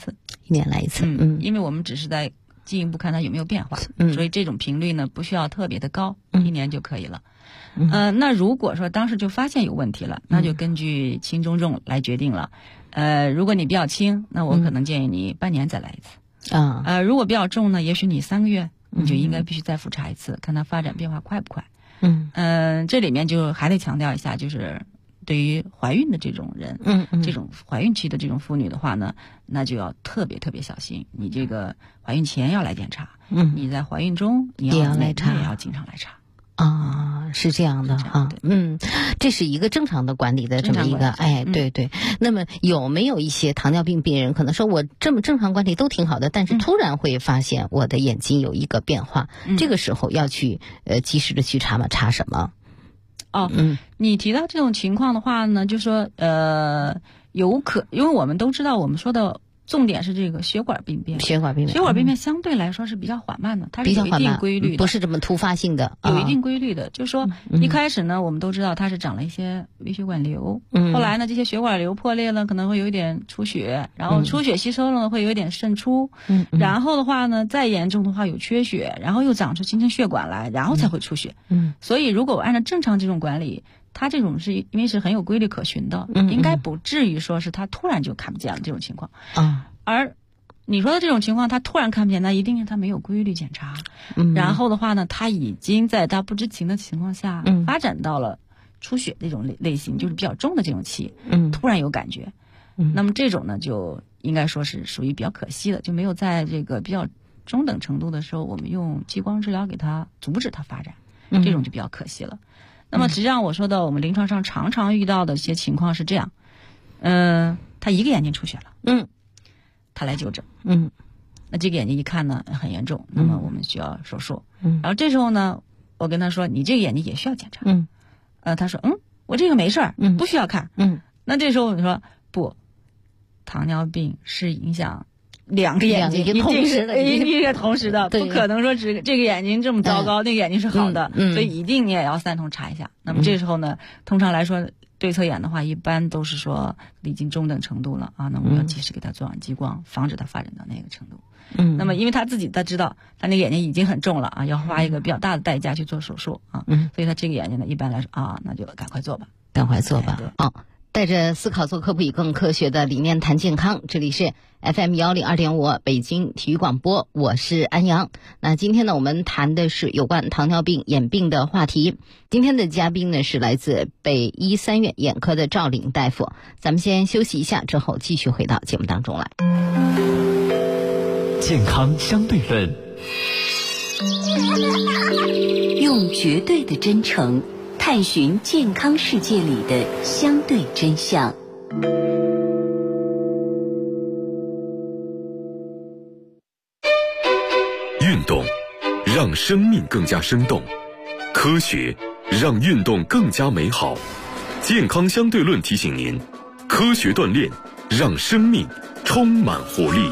1年来一次。 因为我们只是在进一步看它有没有变化，所以这种频率呢不需要特别的高，1年就可以了。那如果说当时就发现有问题了，那就根据轻中重来决定了。如果你比较轻，那我可能建议你半年再来一次。如果比较重呢，也许你3个月你就应该必须再复查一次，看它发展变化快不快。这里面就还得强调一下，就是对于怀孕的这种人，这种怀孕期的这种妇女的话呢，那就要特别特别小心。你这个怀孕前要来检查，你在怀孕中你要来查，也要经常来查。 是这样的啊，这是一个正常的管理的这么一个，对。那么有没有一些糖尿病病人可能说我这么正常管理都挺好的，但是突然会发现我的眼睛有一个变化，这个时候要去及时的去查吗？查什么？ 你提到这种情况的话呢，就说因为我们都知道，我们说的重点是这个血管病变。血管病变相对来说是比较缓慢的，它是有一定规律的， 不是这么突发性的， 有一定规律的。就是说一开始呢，我们都知道它是长了一些微血管瘤，后来呢，这些血管瘤破裂了，可能会有一点出血，然后出血吸收了会有一点渗出，然后的话呢，再严重的话有缺血，然后又长出形成血管来，然后才会出血。所以如果我按照正常这种管理，它这种是因为是很有规律可循的，应该不至于说是它突然就看不见了这种情况。而你说的这种情况，它突然看不见，那一定是它没有规律检查。然后的话呢，它已经在它不知情的情况下发展到了出血这种类型，就是比较重的这种期，突然有感觉。那么这种呢，就应该说是属于比较可惜的，就没有在这个比较中等程度的时候，我们用激光治疗给它阻止它发展，这种就比较可惜了。那么实际上我说的，我们临床上常常遇到的一些情况是这样，他一个眼睛出血了，他来就诊，那这个眼睛一看呢很严重，那么我们需要手术，然后这时候呢，我跟他说你这个眼睛也需要检查，他说我这个没事儿，不需要看，那这时候我们说不，糖尿病是影响2个眼睛一定是同时的，不可能说这个眼睛这么糟糕，那个眼睛是好的，所以一定你也要3同查一下。那么这时候呢，通常来说对侧眼的话，一般都是说已经中等程度了啊，那我们要及时给他做上激光，防止他发展到那个程度。那么因为他知道他那个眼睛已经很重了啊，要花一个比较大的代价去做手术啊，所以他这个眼睛呢，一般来说那就赶快做吧。 带着思考做科普以更科学的理念谈健康，这里是 FM102.5 北京体育广播，我是安阳。那今天呢，我们谈的是有关糖尿病眼病的话题。今天的嘉宾呢是来自北医3院眼科的赵岭大夫。咱们先休息一下，之后继续回到节目当中来。 健康相对论， 用绝对的真诚探寻健康世界里的相对真相。 运动让生命更加生动，科学让运动更加美好。健康相对论提醒您，科学锻炼让生命充满活力。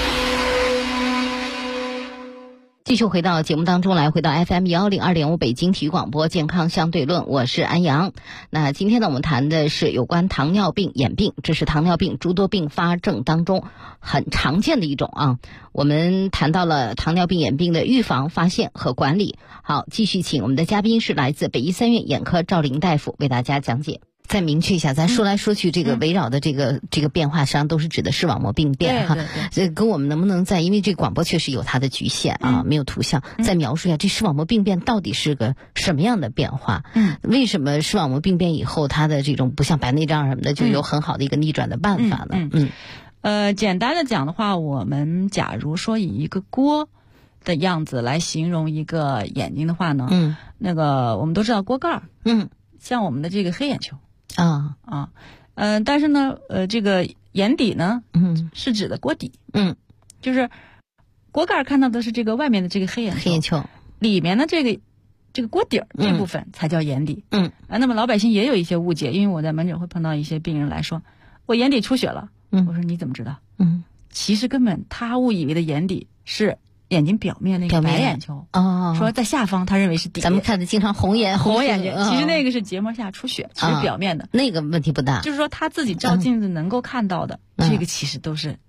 继续回到节目当中来，回到 FM102.5 北京体育广播健康相对论，我是安阳。那今天呢，我们谈的是有关糖尿病眼病，这是糖尿病诸多并发症当中很常见的一种啊。我们谈到了糖尿病眼病的预防、发现和管理。好，继续请我们的嘉宾是来自北医3院眼科赵岭大夫为大家讲解。再明确一下，咱说来说去，这个围绕的这个变化，实际上都是指的视网膜病变哈。这跟我们能不能因为这个广播确实有它的局限啊，没有图像，再描述一下这视网膜病变到底是个什么样的变化？为什么视网膜病变以后，它的这种不像白内障什么的，就有很好的一个逆转的办法呢？ 简单的讲的话，我们假如说以一个锅的样子来形容一个眼睛的话呢，那个我们都知道锅盖，像我们的这个黑眼球。但是呢，这个眼底呢，是指的锅底，就是锅盖看到的是这个外面的这个黑眼球，里面的这个锅底儿这部分才叫眼底，那么老百姓也有一些误解，因为我在门诊会碰到一些病人来说，我眼底出血了，我说你怎么知道？其实根本他误以为的眼底是眼睛表面那个白眼球，说在下方，他认为是底。咱们看的经常红眼睛，其实那个是结膜下出血，其实表面的那个问题不大。 就是说他自己照镜子能够看到的，这个其实都是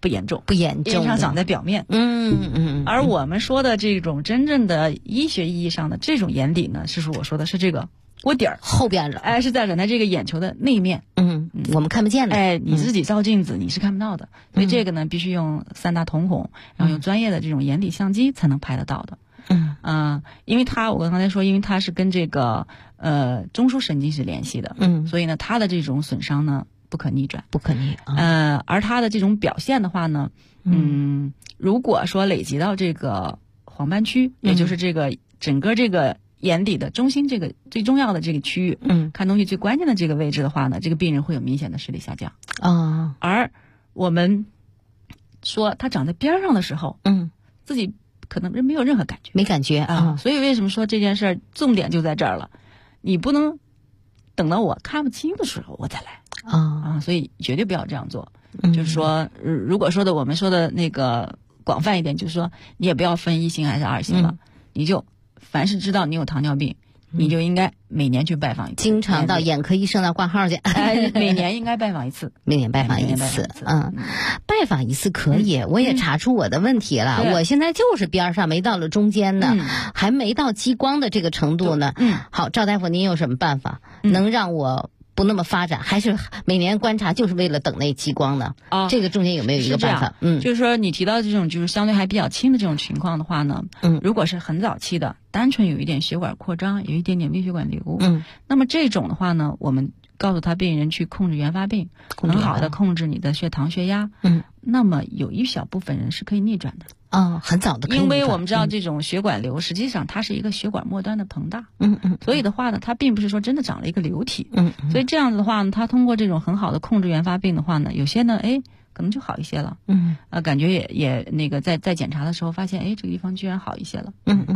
不严重， 因为它长在表面。而我们说的这种真正的医学意义上的这种眼底呢，是我说的是这个锅底儿后边的， 是在长在这个眼球的内面。 我们看不见的。 你自己照镜子你是看不到的，所以这个呢必须用3大瞳孔，然后用专业的这种眼底相机才能拍得到的。因为我刚才说，因为它是跟这个中枢神经是联系的，所以呢它的这种损伤呢不可逆转，而它的这种表现的话呢，如果说累积到这个黄斑区，也就是这个整个这个眼底的中心这个最重要的这个区域，看东西最关键的这个位置的话呢，这个病人会有明显的视力下降。而我们说它长在边上的时候，自己可能没有任何感觉， 没感觉啊。 所以为什么说这件事儿重点就在这儿了？你不能等到我看不清的时候我再来所以绝对不要这样做。就是说，如果说的我们说的那个广泛一点，就是说你也不要分1型还是2型了，你就凡是知道你有糖尿病，你就应该每年去拜访一次， 经常到眼科医生那挂号去。 每年应该拜访一次， 每年拜访一次。拜访一次可以，我也查出我的问题了。我现在就是边上，没到了中间呢，还没到激光的这个程度呢。好，赵大夫，您有什么办法能让我不那么发展？还是每年观察就是为了等那激光呢？这个中间有没有一个办法？ 就是说你提到这种就是相对还比较轻的这种情况的话呢，如果是很早期的，单纯有一点血管扩张，有一点点微血管瘤，那么这种的话呢，我们告诉他病人去控制原发病，很好的控制你的血糖血压，那么有一小部分人是可以逆转的。 很早的可以逆转， 因为我们知道这种血管瘤实际上它是一个血管末端的膨大，所以的话呢，它并不是说真的长了一个瘤体，所以这样子的话呢，它通过这种很好的控制原发病的话呢，有些呢，可能就好一些了，感觉也那个在检查的时候发现，这个地方居然好一些了，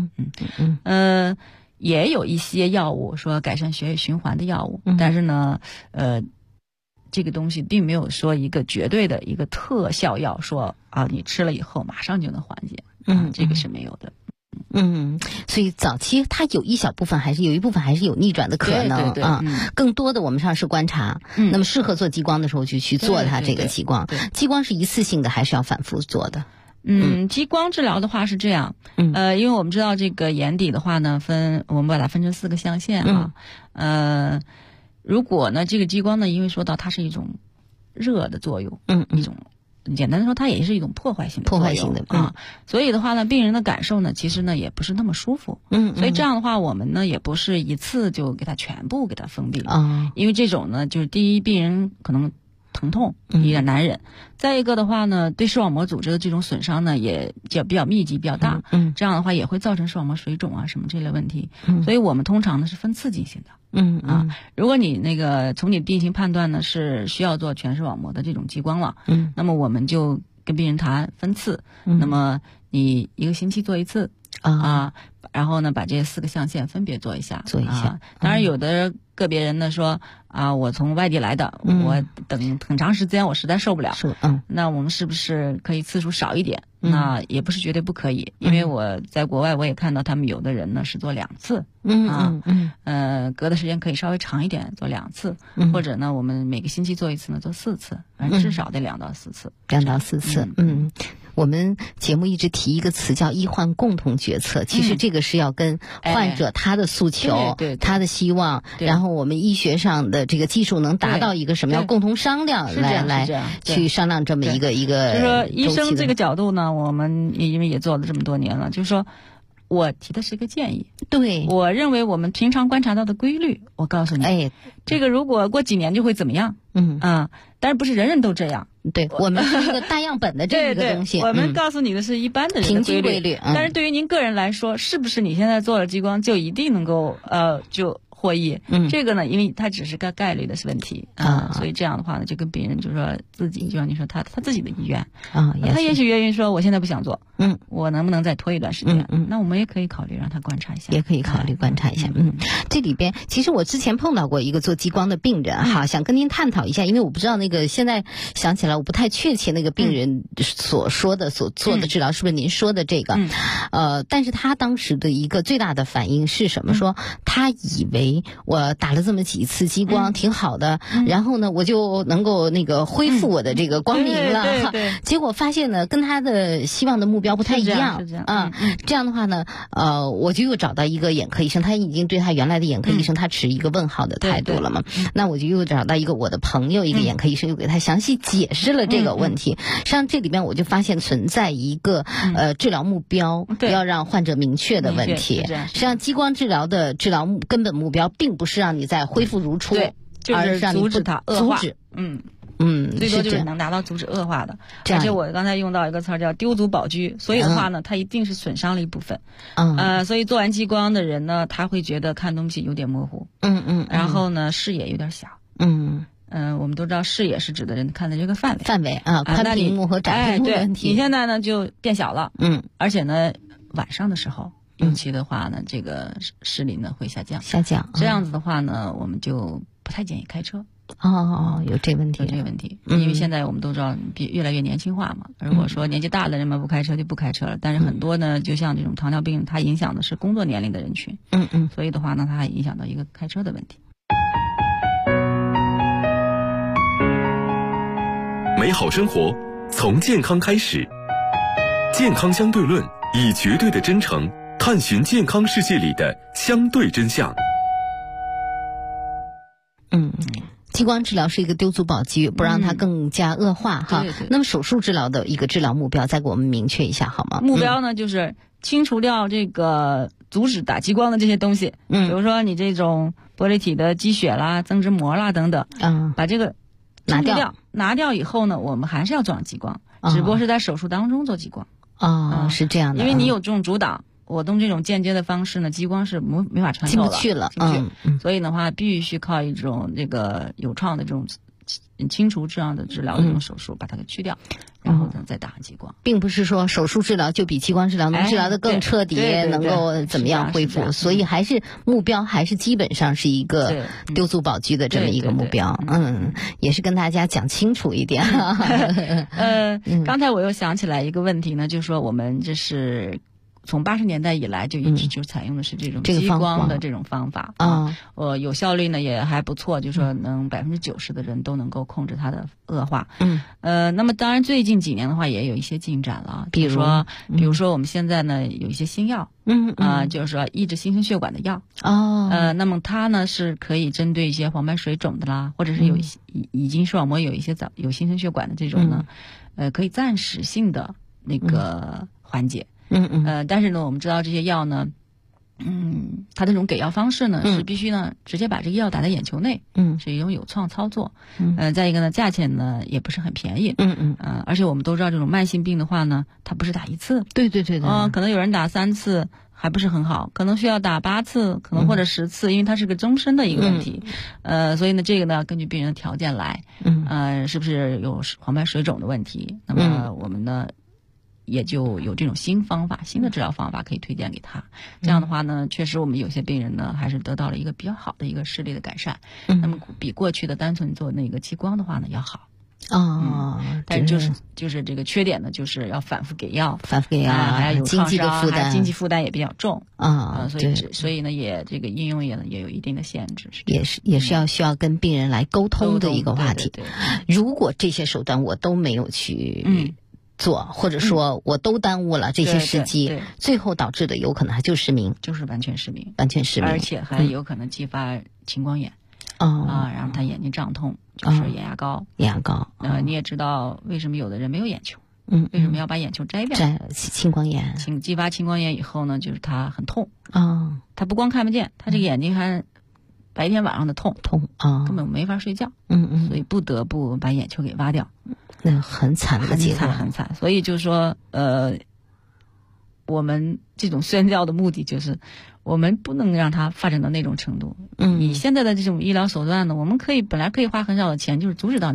也有一些药物说改善血液循环的药物，但是呢，这个东西并没有说一个绝对的一个特效药，说你吃了以后马上就能缓解，这个是没有的。 所以早期它有一小部分还是有一部分还是有逆转的可能更多的我们上是观察，那么适合做激光的时候就去做它这个激光。激光是一次性的还是要反复做的？ 激光治疗的话是这样，因为我们知道这个眼底的话呢，我们把它分成4个象限如果呢这个激光呢，因为说到它是一种热的作用，一种简单的说它也是一种破坏性的作用所以的话呢，病人的感受呢其实呢也不是那么舒服，所以这样的话我们呢也不是一次就给它全部给它封闭因为这种呢就是第一，病人可能疼痛有点难忍，再一个的话呢，对视网膜组织的这种损伤呢也比较密集比较大，这样的话也会造成视网膜水肿什么这类问题，所以我们通常呢是分次进行的。如果你那个从你病情判断呢是需要做全视网膜的这种激光了，那么我们就跟病人谈分次，那么你1个星期做一次然后呢把这4个象限分别做一下。当然有的个别人呢说我从外地来的，我等很长时间我实在受不了，那我们是不是可以次数少一点？那也不是绝对不可以，因为我在国外我也看到他们有的人呢是做2次，隔的时间可以稍微长一点，做2次，或者呢我们每个星期做一次呢做4次，至少得2到4次。 2到4次，我们节目一直提一个词叫医患共同决策，其实这个是要跟患者他的诉求，他的希望，然后我们医学上的这个技术能达到一个什么，要共同商量，来去商量这么一个就是说医生这个角度呢，我们因为也做了这么多年了，就是说我提的是一个建议，我认为我们平常观察到的规律，我告诉你，这个如果过几年就会怎么样，但是不是人人都这样， 我们是一个大样本的这个东西， 我们告诉你的是一般的人的平均规律， 但是对于您个人来说，是不是你现在做了激光就一定能够就获益？这个呢，因为它只是个概率的问题所以这样的话呢，就跟病人就说自己，就像你说他自己的意愿他也许愿意说我现在不想做，我能不能再拖一段时间？那我们也可以考虑让他观察一下， 也可以考虑观察一下。这里边其实我之前碰到过一个做激光的病人想跟您探讨一下，因为我不知道那个现在想起来我不太确切那个病人所说的所做的治疗是不是您说的这个但是他当时的一个最大的反应是什么？说他以为我打了这么几次激光，挺好的，然后呢，我就能够那个恢复我的这个光明了。 对， 结果发现呢，跟他的希望的目标不太一样。 是这样。 这样的话呢，我就又找到一个眼科医生，他已经对他原来的眼科医生他持一个问号的态度了嘛。那我就又找到一个我的朋友，一个眼科医生，又给他详细解释了这个问题。实际上这里边我就发现存在一个治疗目标要让患者明确的问题。实际上激光治疗的治疗根本目标并不是让你再恢复如初， 而是让你阻止它恶化。最多就是能达到阻止恶化的。而且我刚才用到一个词叫丢足保车，所以的话呢，它一定是损伤了一部分。所以做完激光的人呢，他会觉得看东西有点模糊。然后呢，视野有点小。我们都知道视野是指的人看的这个范围啊，宽屏幕和窄屏幕的问题。 你现在呢就变小了。而且呢，晚上的时候。尤其的话呢，这个视力呢会下降。这样子的话呢，我们就不太建议开车。 有这问题， 因为现在我们都知道越来越年轻化嘛。如果说年纪大的人们不开车就不开车了，但是很多呢，就像这种糖尿病，它影响的是工作年龄的人群。所以的话呢，它还影响到一个开车的问题。 美好生活从健康开始，健康相对论以绝对的真诚探寻健康世界里的相对真相。 激光治疗是一个丢足保车，不让它更加恶化哈。那么手术治疗的一个治疗目标，再给我们明确一下好吗？ 目标呢，就是清除掉这个阻止打激光的这些东西，比如说你这种玻璃体的积血啦、增殖膜啦等等，把这个拿掉以后呢，我们还是要装激光，只不过是在手术当中做激光。 是这样的， 因为你有这种阻挡。我用这种间接的方式呢，激光是没法穿透进不去了， 所以的话，必须靠一种这个有创的这种清除这样的治疗的这种手术，把它给去掉，然后呢再打激光。 并不是说手术治疗就比激光治疗能治疗的更彻底，能够怎么样恢复，所以还是目标还是基本上是一个丢足保车的这么一个目标。也是跟大家讲清楚一点。 刚才我又想起来一个问题呢，就是说我们这是。从80年代以来就一直就采用的是这种激光的这种方法有效率呢也还不错，就是说能90%的人都能够控制它的恶化。那么当然最近几年的话也有一些进展了，比如说我们现在呢有一些新药，就是说抑制新生血管的药。那么它呢是可以针对一些黄斑水肿的啦，或者是有已经视网膜有一些有新生血管的这种呢，可以暂时性的那个缓解。但是呢，我们知道这些药呢，它这种给药方式呢，是必须呢直接把这个药打在眼球内，是一种有创操作，再一个呢，价钱呢也不是很便宜，而且我们都知道这种慢性病的话呢，它不是打一次， 对， 可能有人打3次还不是很好，可能需要打8次，可能或者10次，因为它是个终身的一个问题，所以呢，这个呢根据病人的条件来，是不是有黄斑水肿的问题，那么我们呢。也就有这种新的治疗方法可以推荐给他。这样的话呢，确实我们有些病人呢，还是得到了一个比较好的一个视力的改善。那么比过去的单纯做那个激光的话呢要好。但是就是这个缺点呢，就是要反复给药，还有经济的负担， 经济负担也比较重所以呢，也这个应用也有一定的限制， 也是需要跟病人来沟通的一个话题。如果这些手段我都没有去做，或者说我都耽误了这些时机，最后导致的有可能还就失明， 就是完全失明， 而且还有可能激发青光眼。然后他眼睛胀痛，就是眼压高。你也知道为什么有的人没有眼球，为什么要把眼球摘掉？ 青光眼， 激发青光眼以后呢，就是他很痛他不光看不见，他这个眼睛还白天晚上的痛根本没法睡觉，所以不得不把眼球给挖掉。 那很惨的结果， 很惨。所以就是说，我们这种宣教的目的就是，我们不能让它发展到那种程度。以现在的这种医疗手段呢，我们本来可以花很少的钱，就是阻止到那个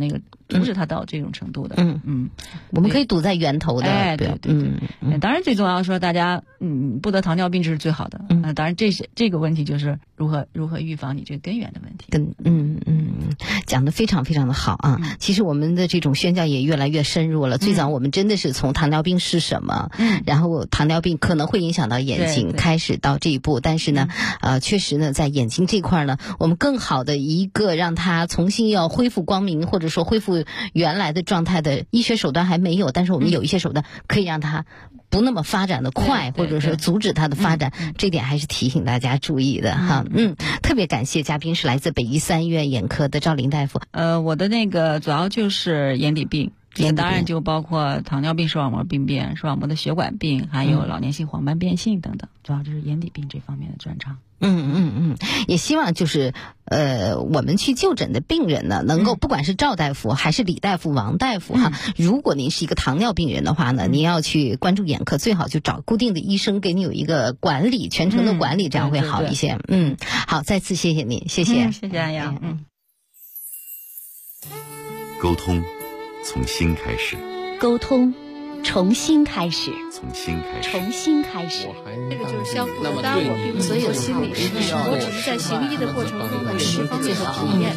阻止它到这种程度的。 我们可以堵在源头的。 对。当然最重要说大家不得糖尿病这是最好的。当然这个问题就是如何预防你这个根源的问题。 讲得非常非常的好啊。其实我们的这种宣教也越来越深入了。最早我们真的是从糖尿病是什么，然后糖尿病可能会影响到眼睛开始到这一步，但是呢确实呢在眼睛这块呢，我们更好的一个让它重新要恢复光明，或者说恢复原来的状态的医学手段还没有，但是我们有一些手段可以让它不那么发展的快，或者说阻止它的发展，这点还是提醒大家注意的哈。特别感谢嘉宾是来自北医3医院眼科的赵林大夫。 我的那个主要就是眼底病，当然就包括糖尿病、视网膜病变、视网膜的血管病，还有老年性黄斑变性等等，主要就是眼底病这方面的专长。 也希望就是我们去就诊的病人呢，能够不管是赵大夫还是李大夫、王大夫哈，如果您是一个糖尿病人的话呢，您要去关注眼科，最好就找固定的医生给你有一个管理，全程的管理，这样会好一些。好，再次谢谢您，谢谢， 谢谢安阳。 沟通从心开始， 沟通重新开始， 从心开始， 重新开始。 这个就是相互的。当然，我并不是做心理师，我只是在行医的过程中的十方面的体验。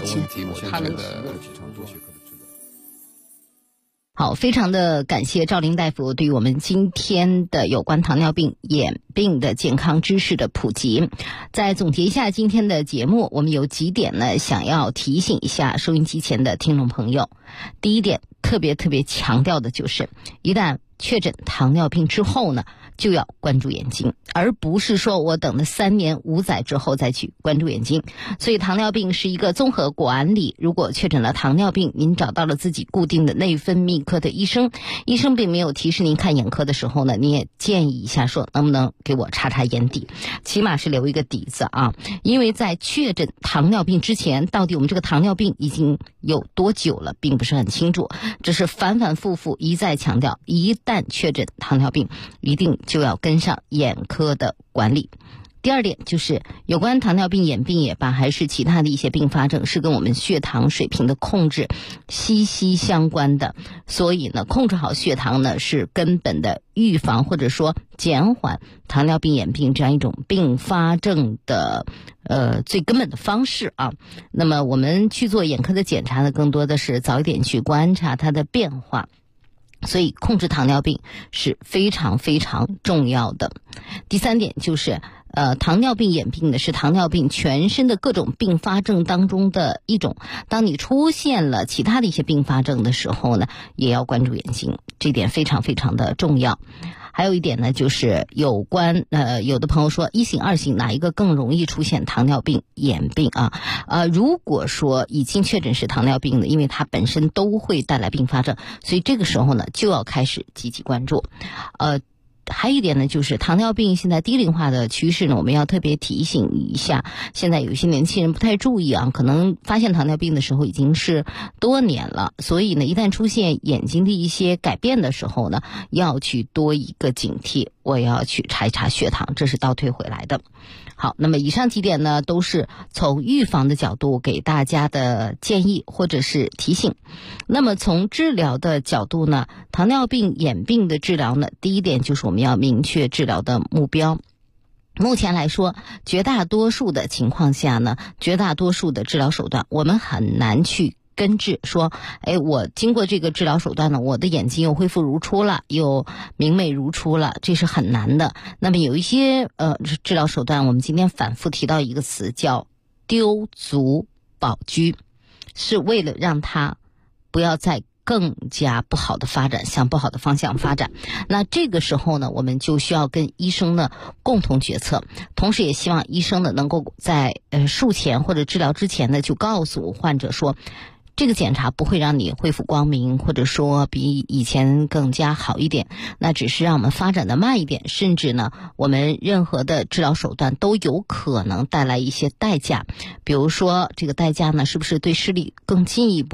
好，非常的感谢赵林大夫对于我们今天的有关糖尿病、眼病的健康知识的普及。再总结一下今天的节目，我们有几点呢，想要提醒一下收音机前的听众朋友。第一点，特别强调的就是，一旦确诊糖尿病之后呢，就要关注眼睛，而不是说我等了3年5载之后再去关注眼睛。所以糖尿病是一个综合管理，如果确诊了糖尿病，您找到了自己固定的内分泌科的医生，医生并没有提示您看眼科的时候呢，你也建议一下说能不能给我查查眼底，起码是留一个底子啊。因为在确诊糖尿病之前，到底我们这个糖尿病已经有多久了并不是很清楚，这是反复一再强调，一旦确诊糖尿病一定就要跟上眼科的管理。第二点就是有关糖尿病、眼病也罢，还是其他的一些并发症，是跟我们血糖水平的控制息息相关的。所以呢，控制好血糖呢，是根本的预防或者说减缓糖尿病、眼病这样一种并发症的最根本的方式啊。那么我们去做眼科的检查呢，更多的是早一点去观察它的变化。所以控制糖尿病是非常重要的。第三点就是糖尿病、眼病呢是糖尿病全身的各种并发症当中的一种。当你出现了其他的一些并发症的时候呢，也要关注眼睛，这点非常的重要。还有一点呢，就是有关有的朋友说1型2型哪一个更容易出现糖尿病、眼病啊？如果说已经确诊是糖尿病的，因为它本身都会带来并发症，所以这个时候呢就要开始积极关注。还有一点呢，就是糖尿病现在低龄化的趋势呢，我们要特别提醒一下。现在有一些年轻人不太注意啊，可能发现糖尿病的时候已经是多年了，所以呢，一旦出现眼睛的一些改变的时候呢，要去多一个警惕，我要去查一查血糖，这是倒退回来的。好，那么以上几点呢，都是从预防的角度给大家的建议或者是提醒。那么从治疗的角度呢，糖尿病、眼病的治疗呢，第一点就是我们要明确治疗的目标。目前来说，绝大多数的情况下呢，绝大多数的治疗手段，我们很难去根治说，我经过这个治疗手段呢，我的眼睛又恢复如初了，又明媚如初了，这是很难的。那么有一些治疗手段，我们今天反复提到一个词叫丢足保车，是为了让它不要再更加不好的发展，向不好的方向发展。那这个时候呢，我们就需要跟医生呢共同决策，同时也希望医生呢能够在术前或者治疗之前呢就告诉患者说，这个检查不会让你恢复光明，或者说比以前更加好一点，那只是让我们发展的慢一点，甚至呢，我们任何的治疗手段都有可能带来一些代价。比如说，这个代价呢，是不是对视力更进一步的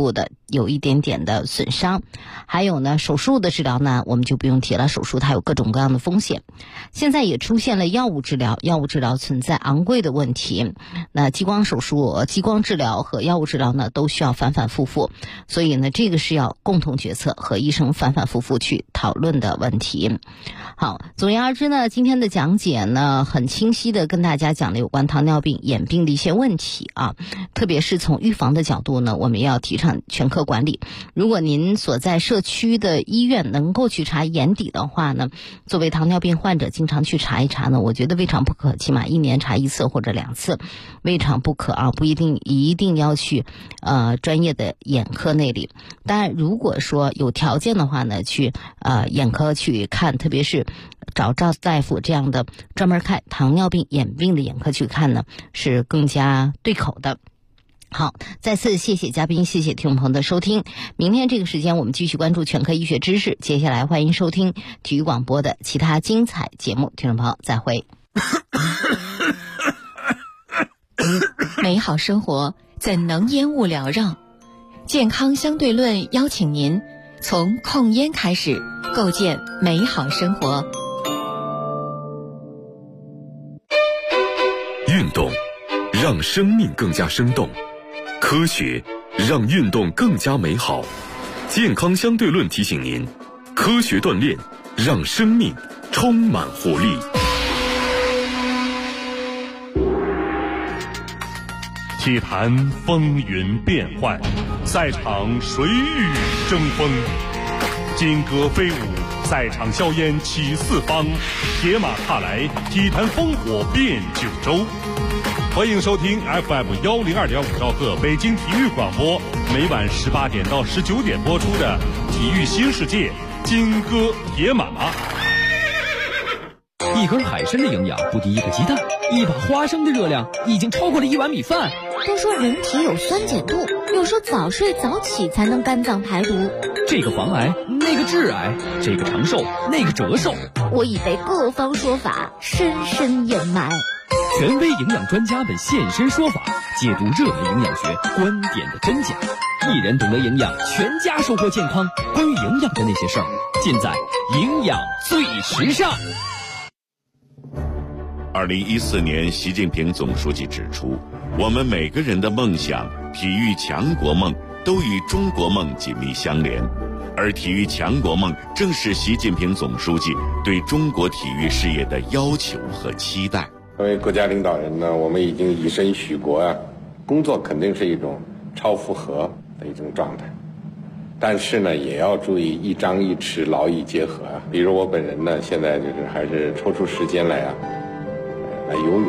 有一点点的损伤。还有呢，手术的治疗呢，我们就不用提了，手术它有各种各样的风险。现在也出现了药物治疗存在昂贵的问题。那激光手术、激光治疗和药物治疗呢，都需要反反复复，所以呢，这个是要共同决策和医生反反复复去讨论的问题。好，总而言之呢，今天的讲解呢，很清晰的跟大家讲了有关糖尿病、眼病的一些问题啊，特别是从预防的角度呢，我们要提倡全科管理。如果您所在社区的医院能够去查眼底的话呢，作为糖尿病患者经常去查一查呢，我觉得未尝不可，起码1年查1次或者2次，未尝不可啊，不一定要去专业的眼科那里。当然如果说有条件的话呢，去眼科去看，特别是找赵大夫这样的专门看糖尿病眼病的眼科去看呢，是更加对口的。好，再次谢谢嘉宾，谢谢听众朋友的收听。明天这个时间我们继续关注全科医学知识，接下来欢迎收听体育广播的其他精彩节目，听众朋友再会。 美好生活怎能烟雾缭绕？健康相对论邀请您从控烟开始，构建美好生活。 运动让生命更加生动，科学让运动更加美好。健康相对论提醒您，科学锻炼让生命充满活力。 体坛风云变幻，赛场谁与争锋？金戈飞舞，赛场硝烟起四方，铁马踏来，体坛烽火遍九州。欢迎收听 FM102.5兆赫北京体育广播，每晚18点到19点播出的《体育新世界》金戈铁马。 一盒海参的营养不敌一个鸡蛋，一把花生的热量已经超过了1碗米饭。 都说人体有酸碱度，又说早睡早起才能肝脏排毒。 这个防癌，那个致癌，这个长寿，那个折寿。 我已被各方说法深深掩埋。 权威营养专家们现身说法，解读热门营养学观点的真假。一人懂得营养，全家收获健康。关于营养的那些事儿，尽在营养最时尚。 2014年，习近平总书记指出，我们每个人的梦想、体育强国梦都与中国梦紧密相连，而体育强国梦正是习近平总书记对中国体育事业的要求和期待。 作为国家领导人呢，我们已经以身许国啊，工作肯定是一种超负荷的一种状态，但是呢，也要注意一张一弛，劳逸结合啊。比如我本人呢，现在就是还是抽出时间来游泳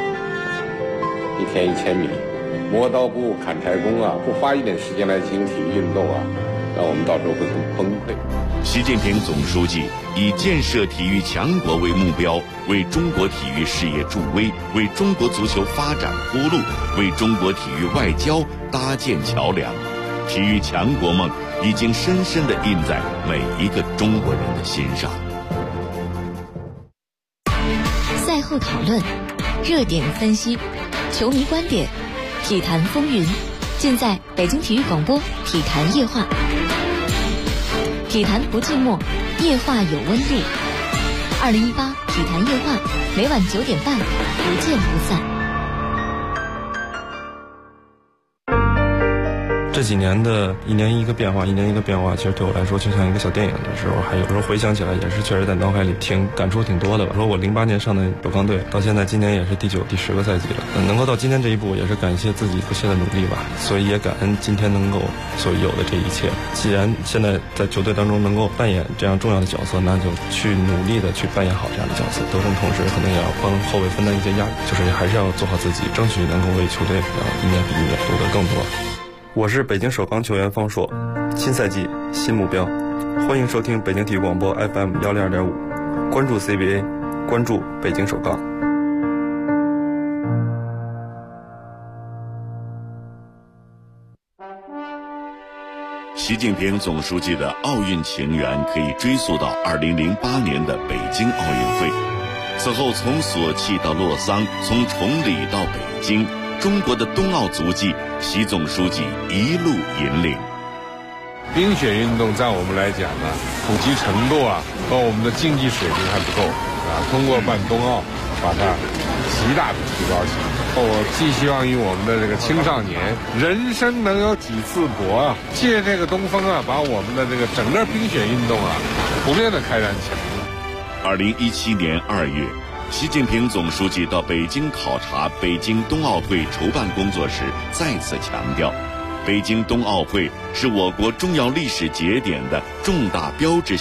，1天1000米，磨刀不误砍柴工啊，不花一点时间来进行体育运动啊，那我们到时候会很崩溃。 习近平总书记以建设体育强国为目标，为中国体育事业助威，为中国足球发展铺路，为中国体育外交搭建桥梁。体育强国梦已经深深地印在每一个中国人的心上。 赛后讨论，热点分析，球迷观点，体坛风云，尽在北京体育广播体坛夜话。体坛不寂寞，夜话有温度。2018体坛夜话，每晚9点半，不见不散。 这几年的一年一个变化，其实对我来说就像一个小电影的时候，还有时候回想起来也是确实在脑海里感触挺多的吧。说我08年上的首钢队，到现在今年也是第9、第10个赛季了，能够到今天这一步，也是感谢自己不懈的努力吧。所以也感恩今天能够所有的这一切。既然现在在球队当中能够扮演这样重要的角色，那就去努力的去扮演好这样的角色。得分同时可能也要帮后卫分担一些压力，就是还是要做好自己，争取能够为球队一年比一年夺得更多。我是北京首钢球员方硕，新赛季新目标，欢迎收听北京体育广播 FM102.5，关注 CBA， 关注北京首钢。 习近平总书记的奥运情缘可以追溯到2008年的北京奥运会，此后从索契到洛桑，从崇礼到北京，中国的冬奥足迹，习总书记一路引领。 冰雪运动在我们来讲呢，普及程度啊和我们的竞技水平还不够啊。通过办冬奥，把它极大的提高起来。我寄希望于我们的这个青少年，人生能有几次搏啊！借这个东风啊，把我们的这个整个冰雪运动啊，普遍的开展起来。 2017年2月，习近平总书记到北京考察北京冬奥会筹办工作时，再次强调，北京冬奥会是我国重要历史节点的重大标志性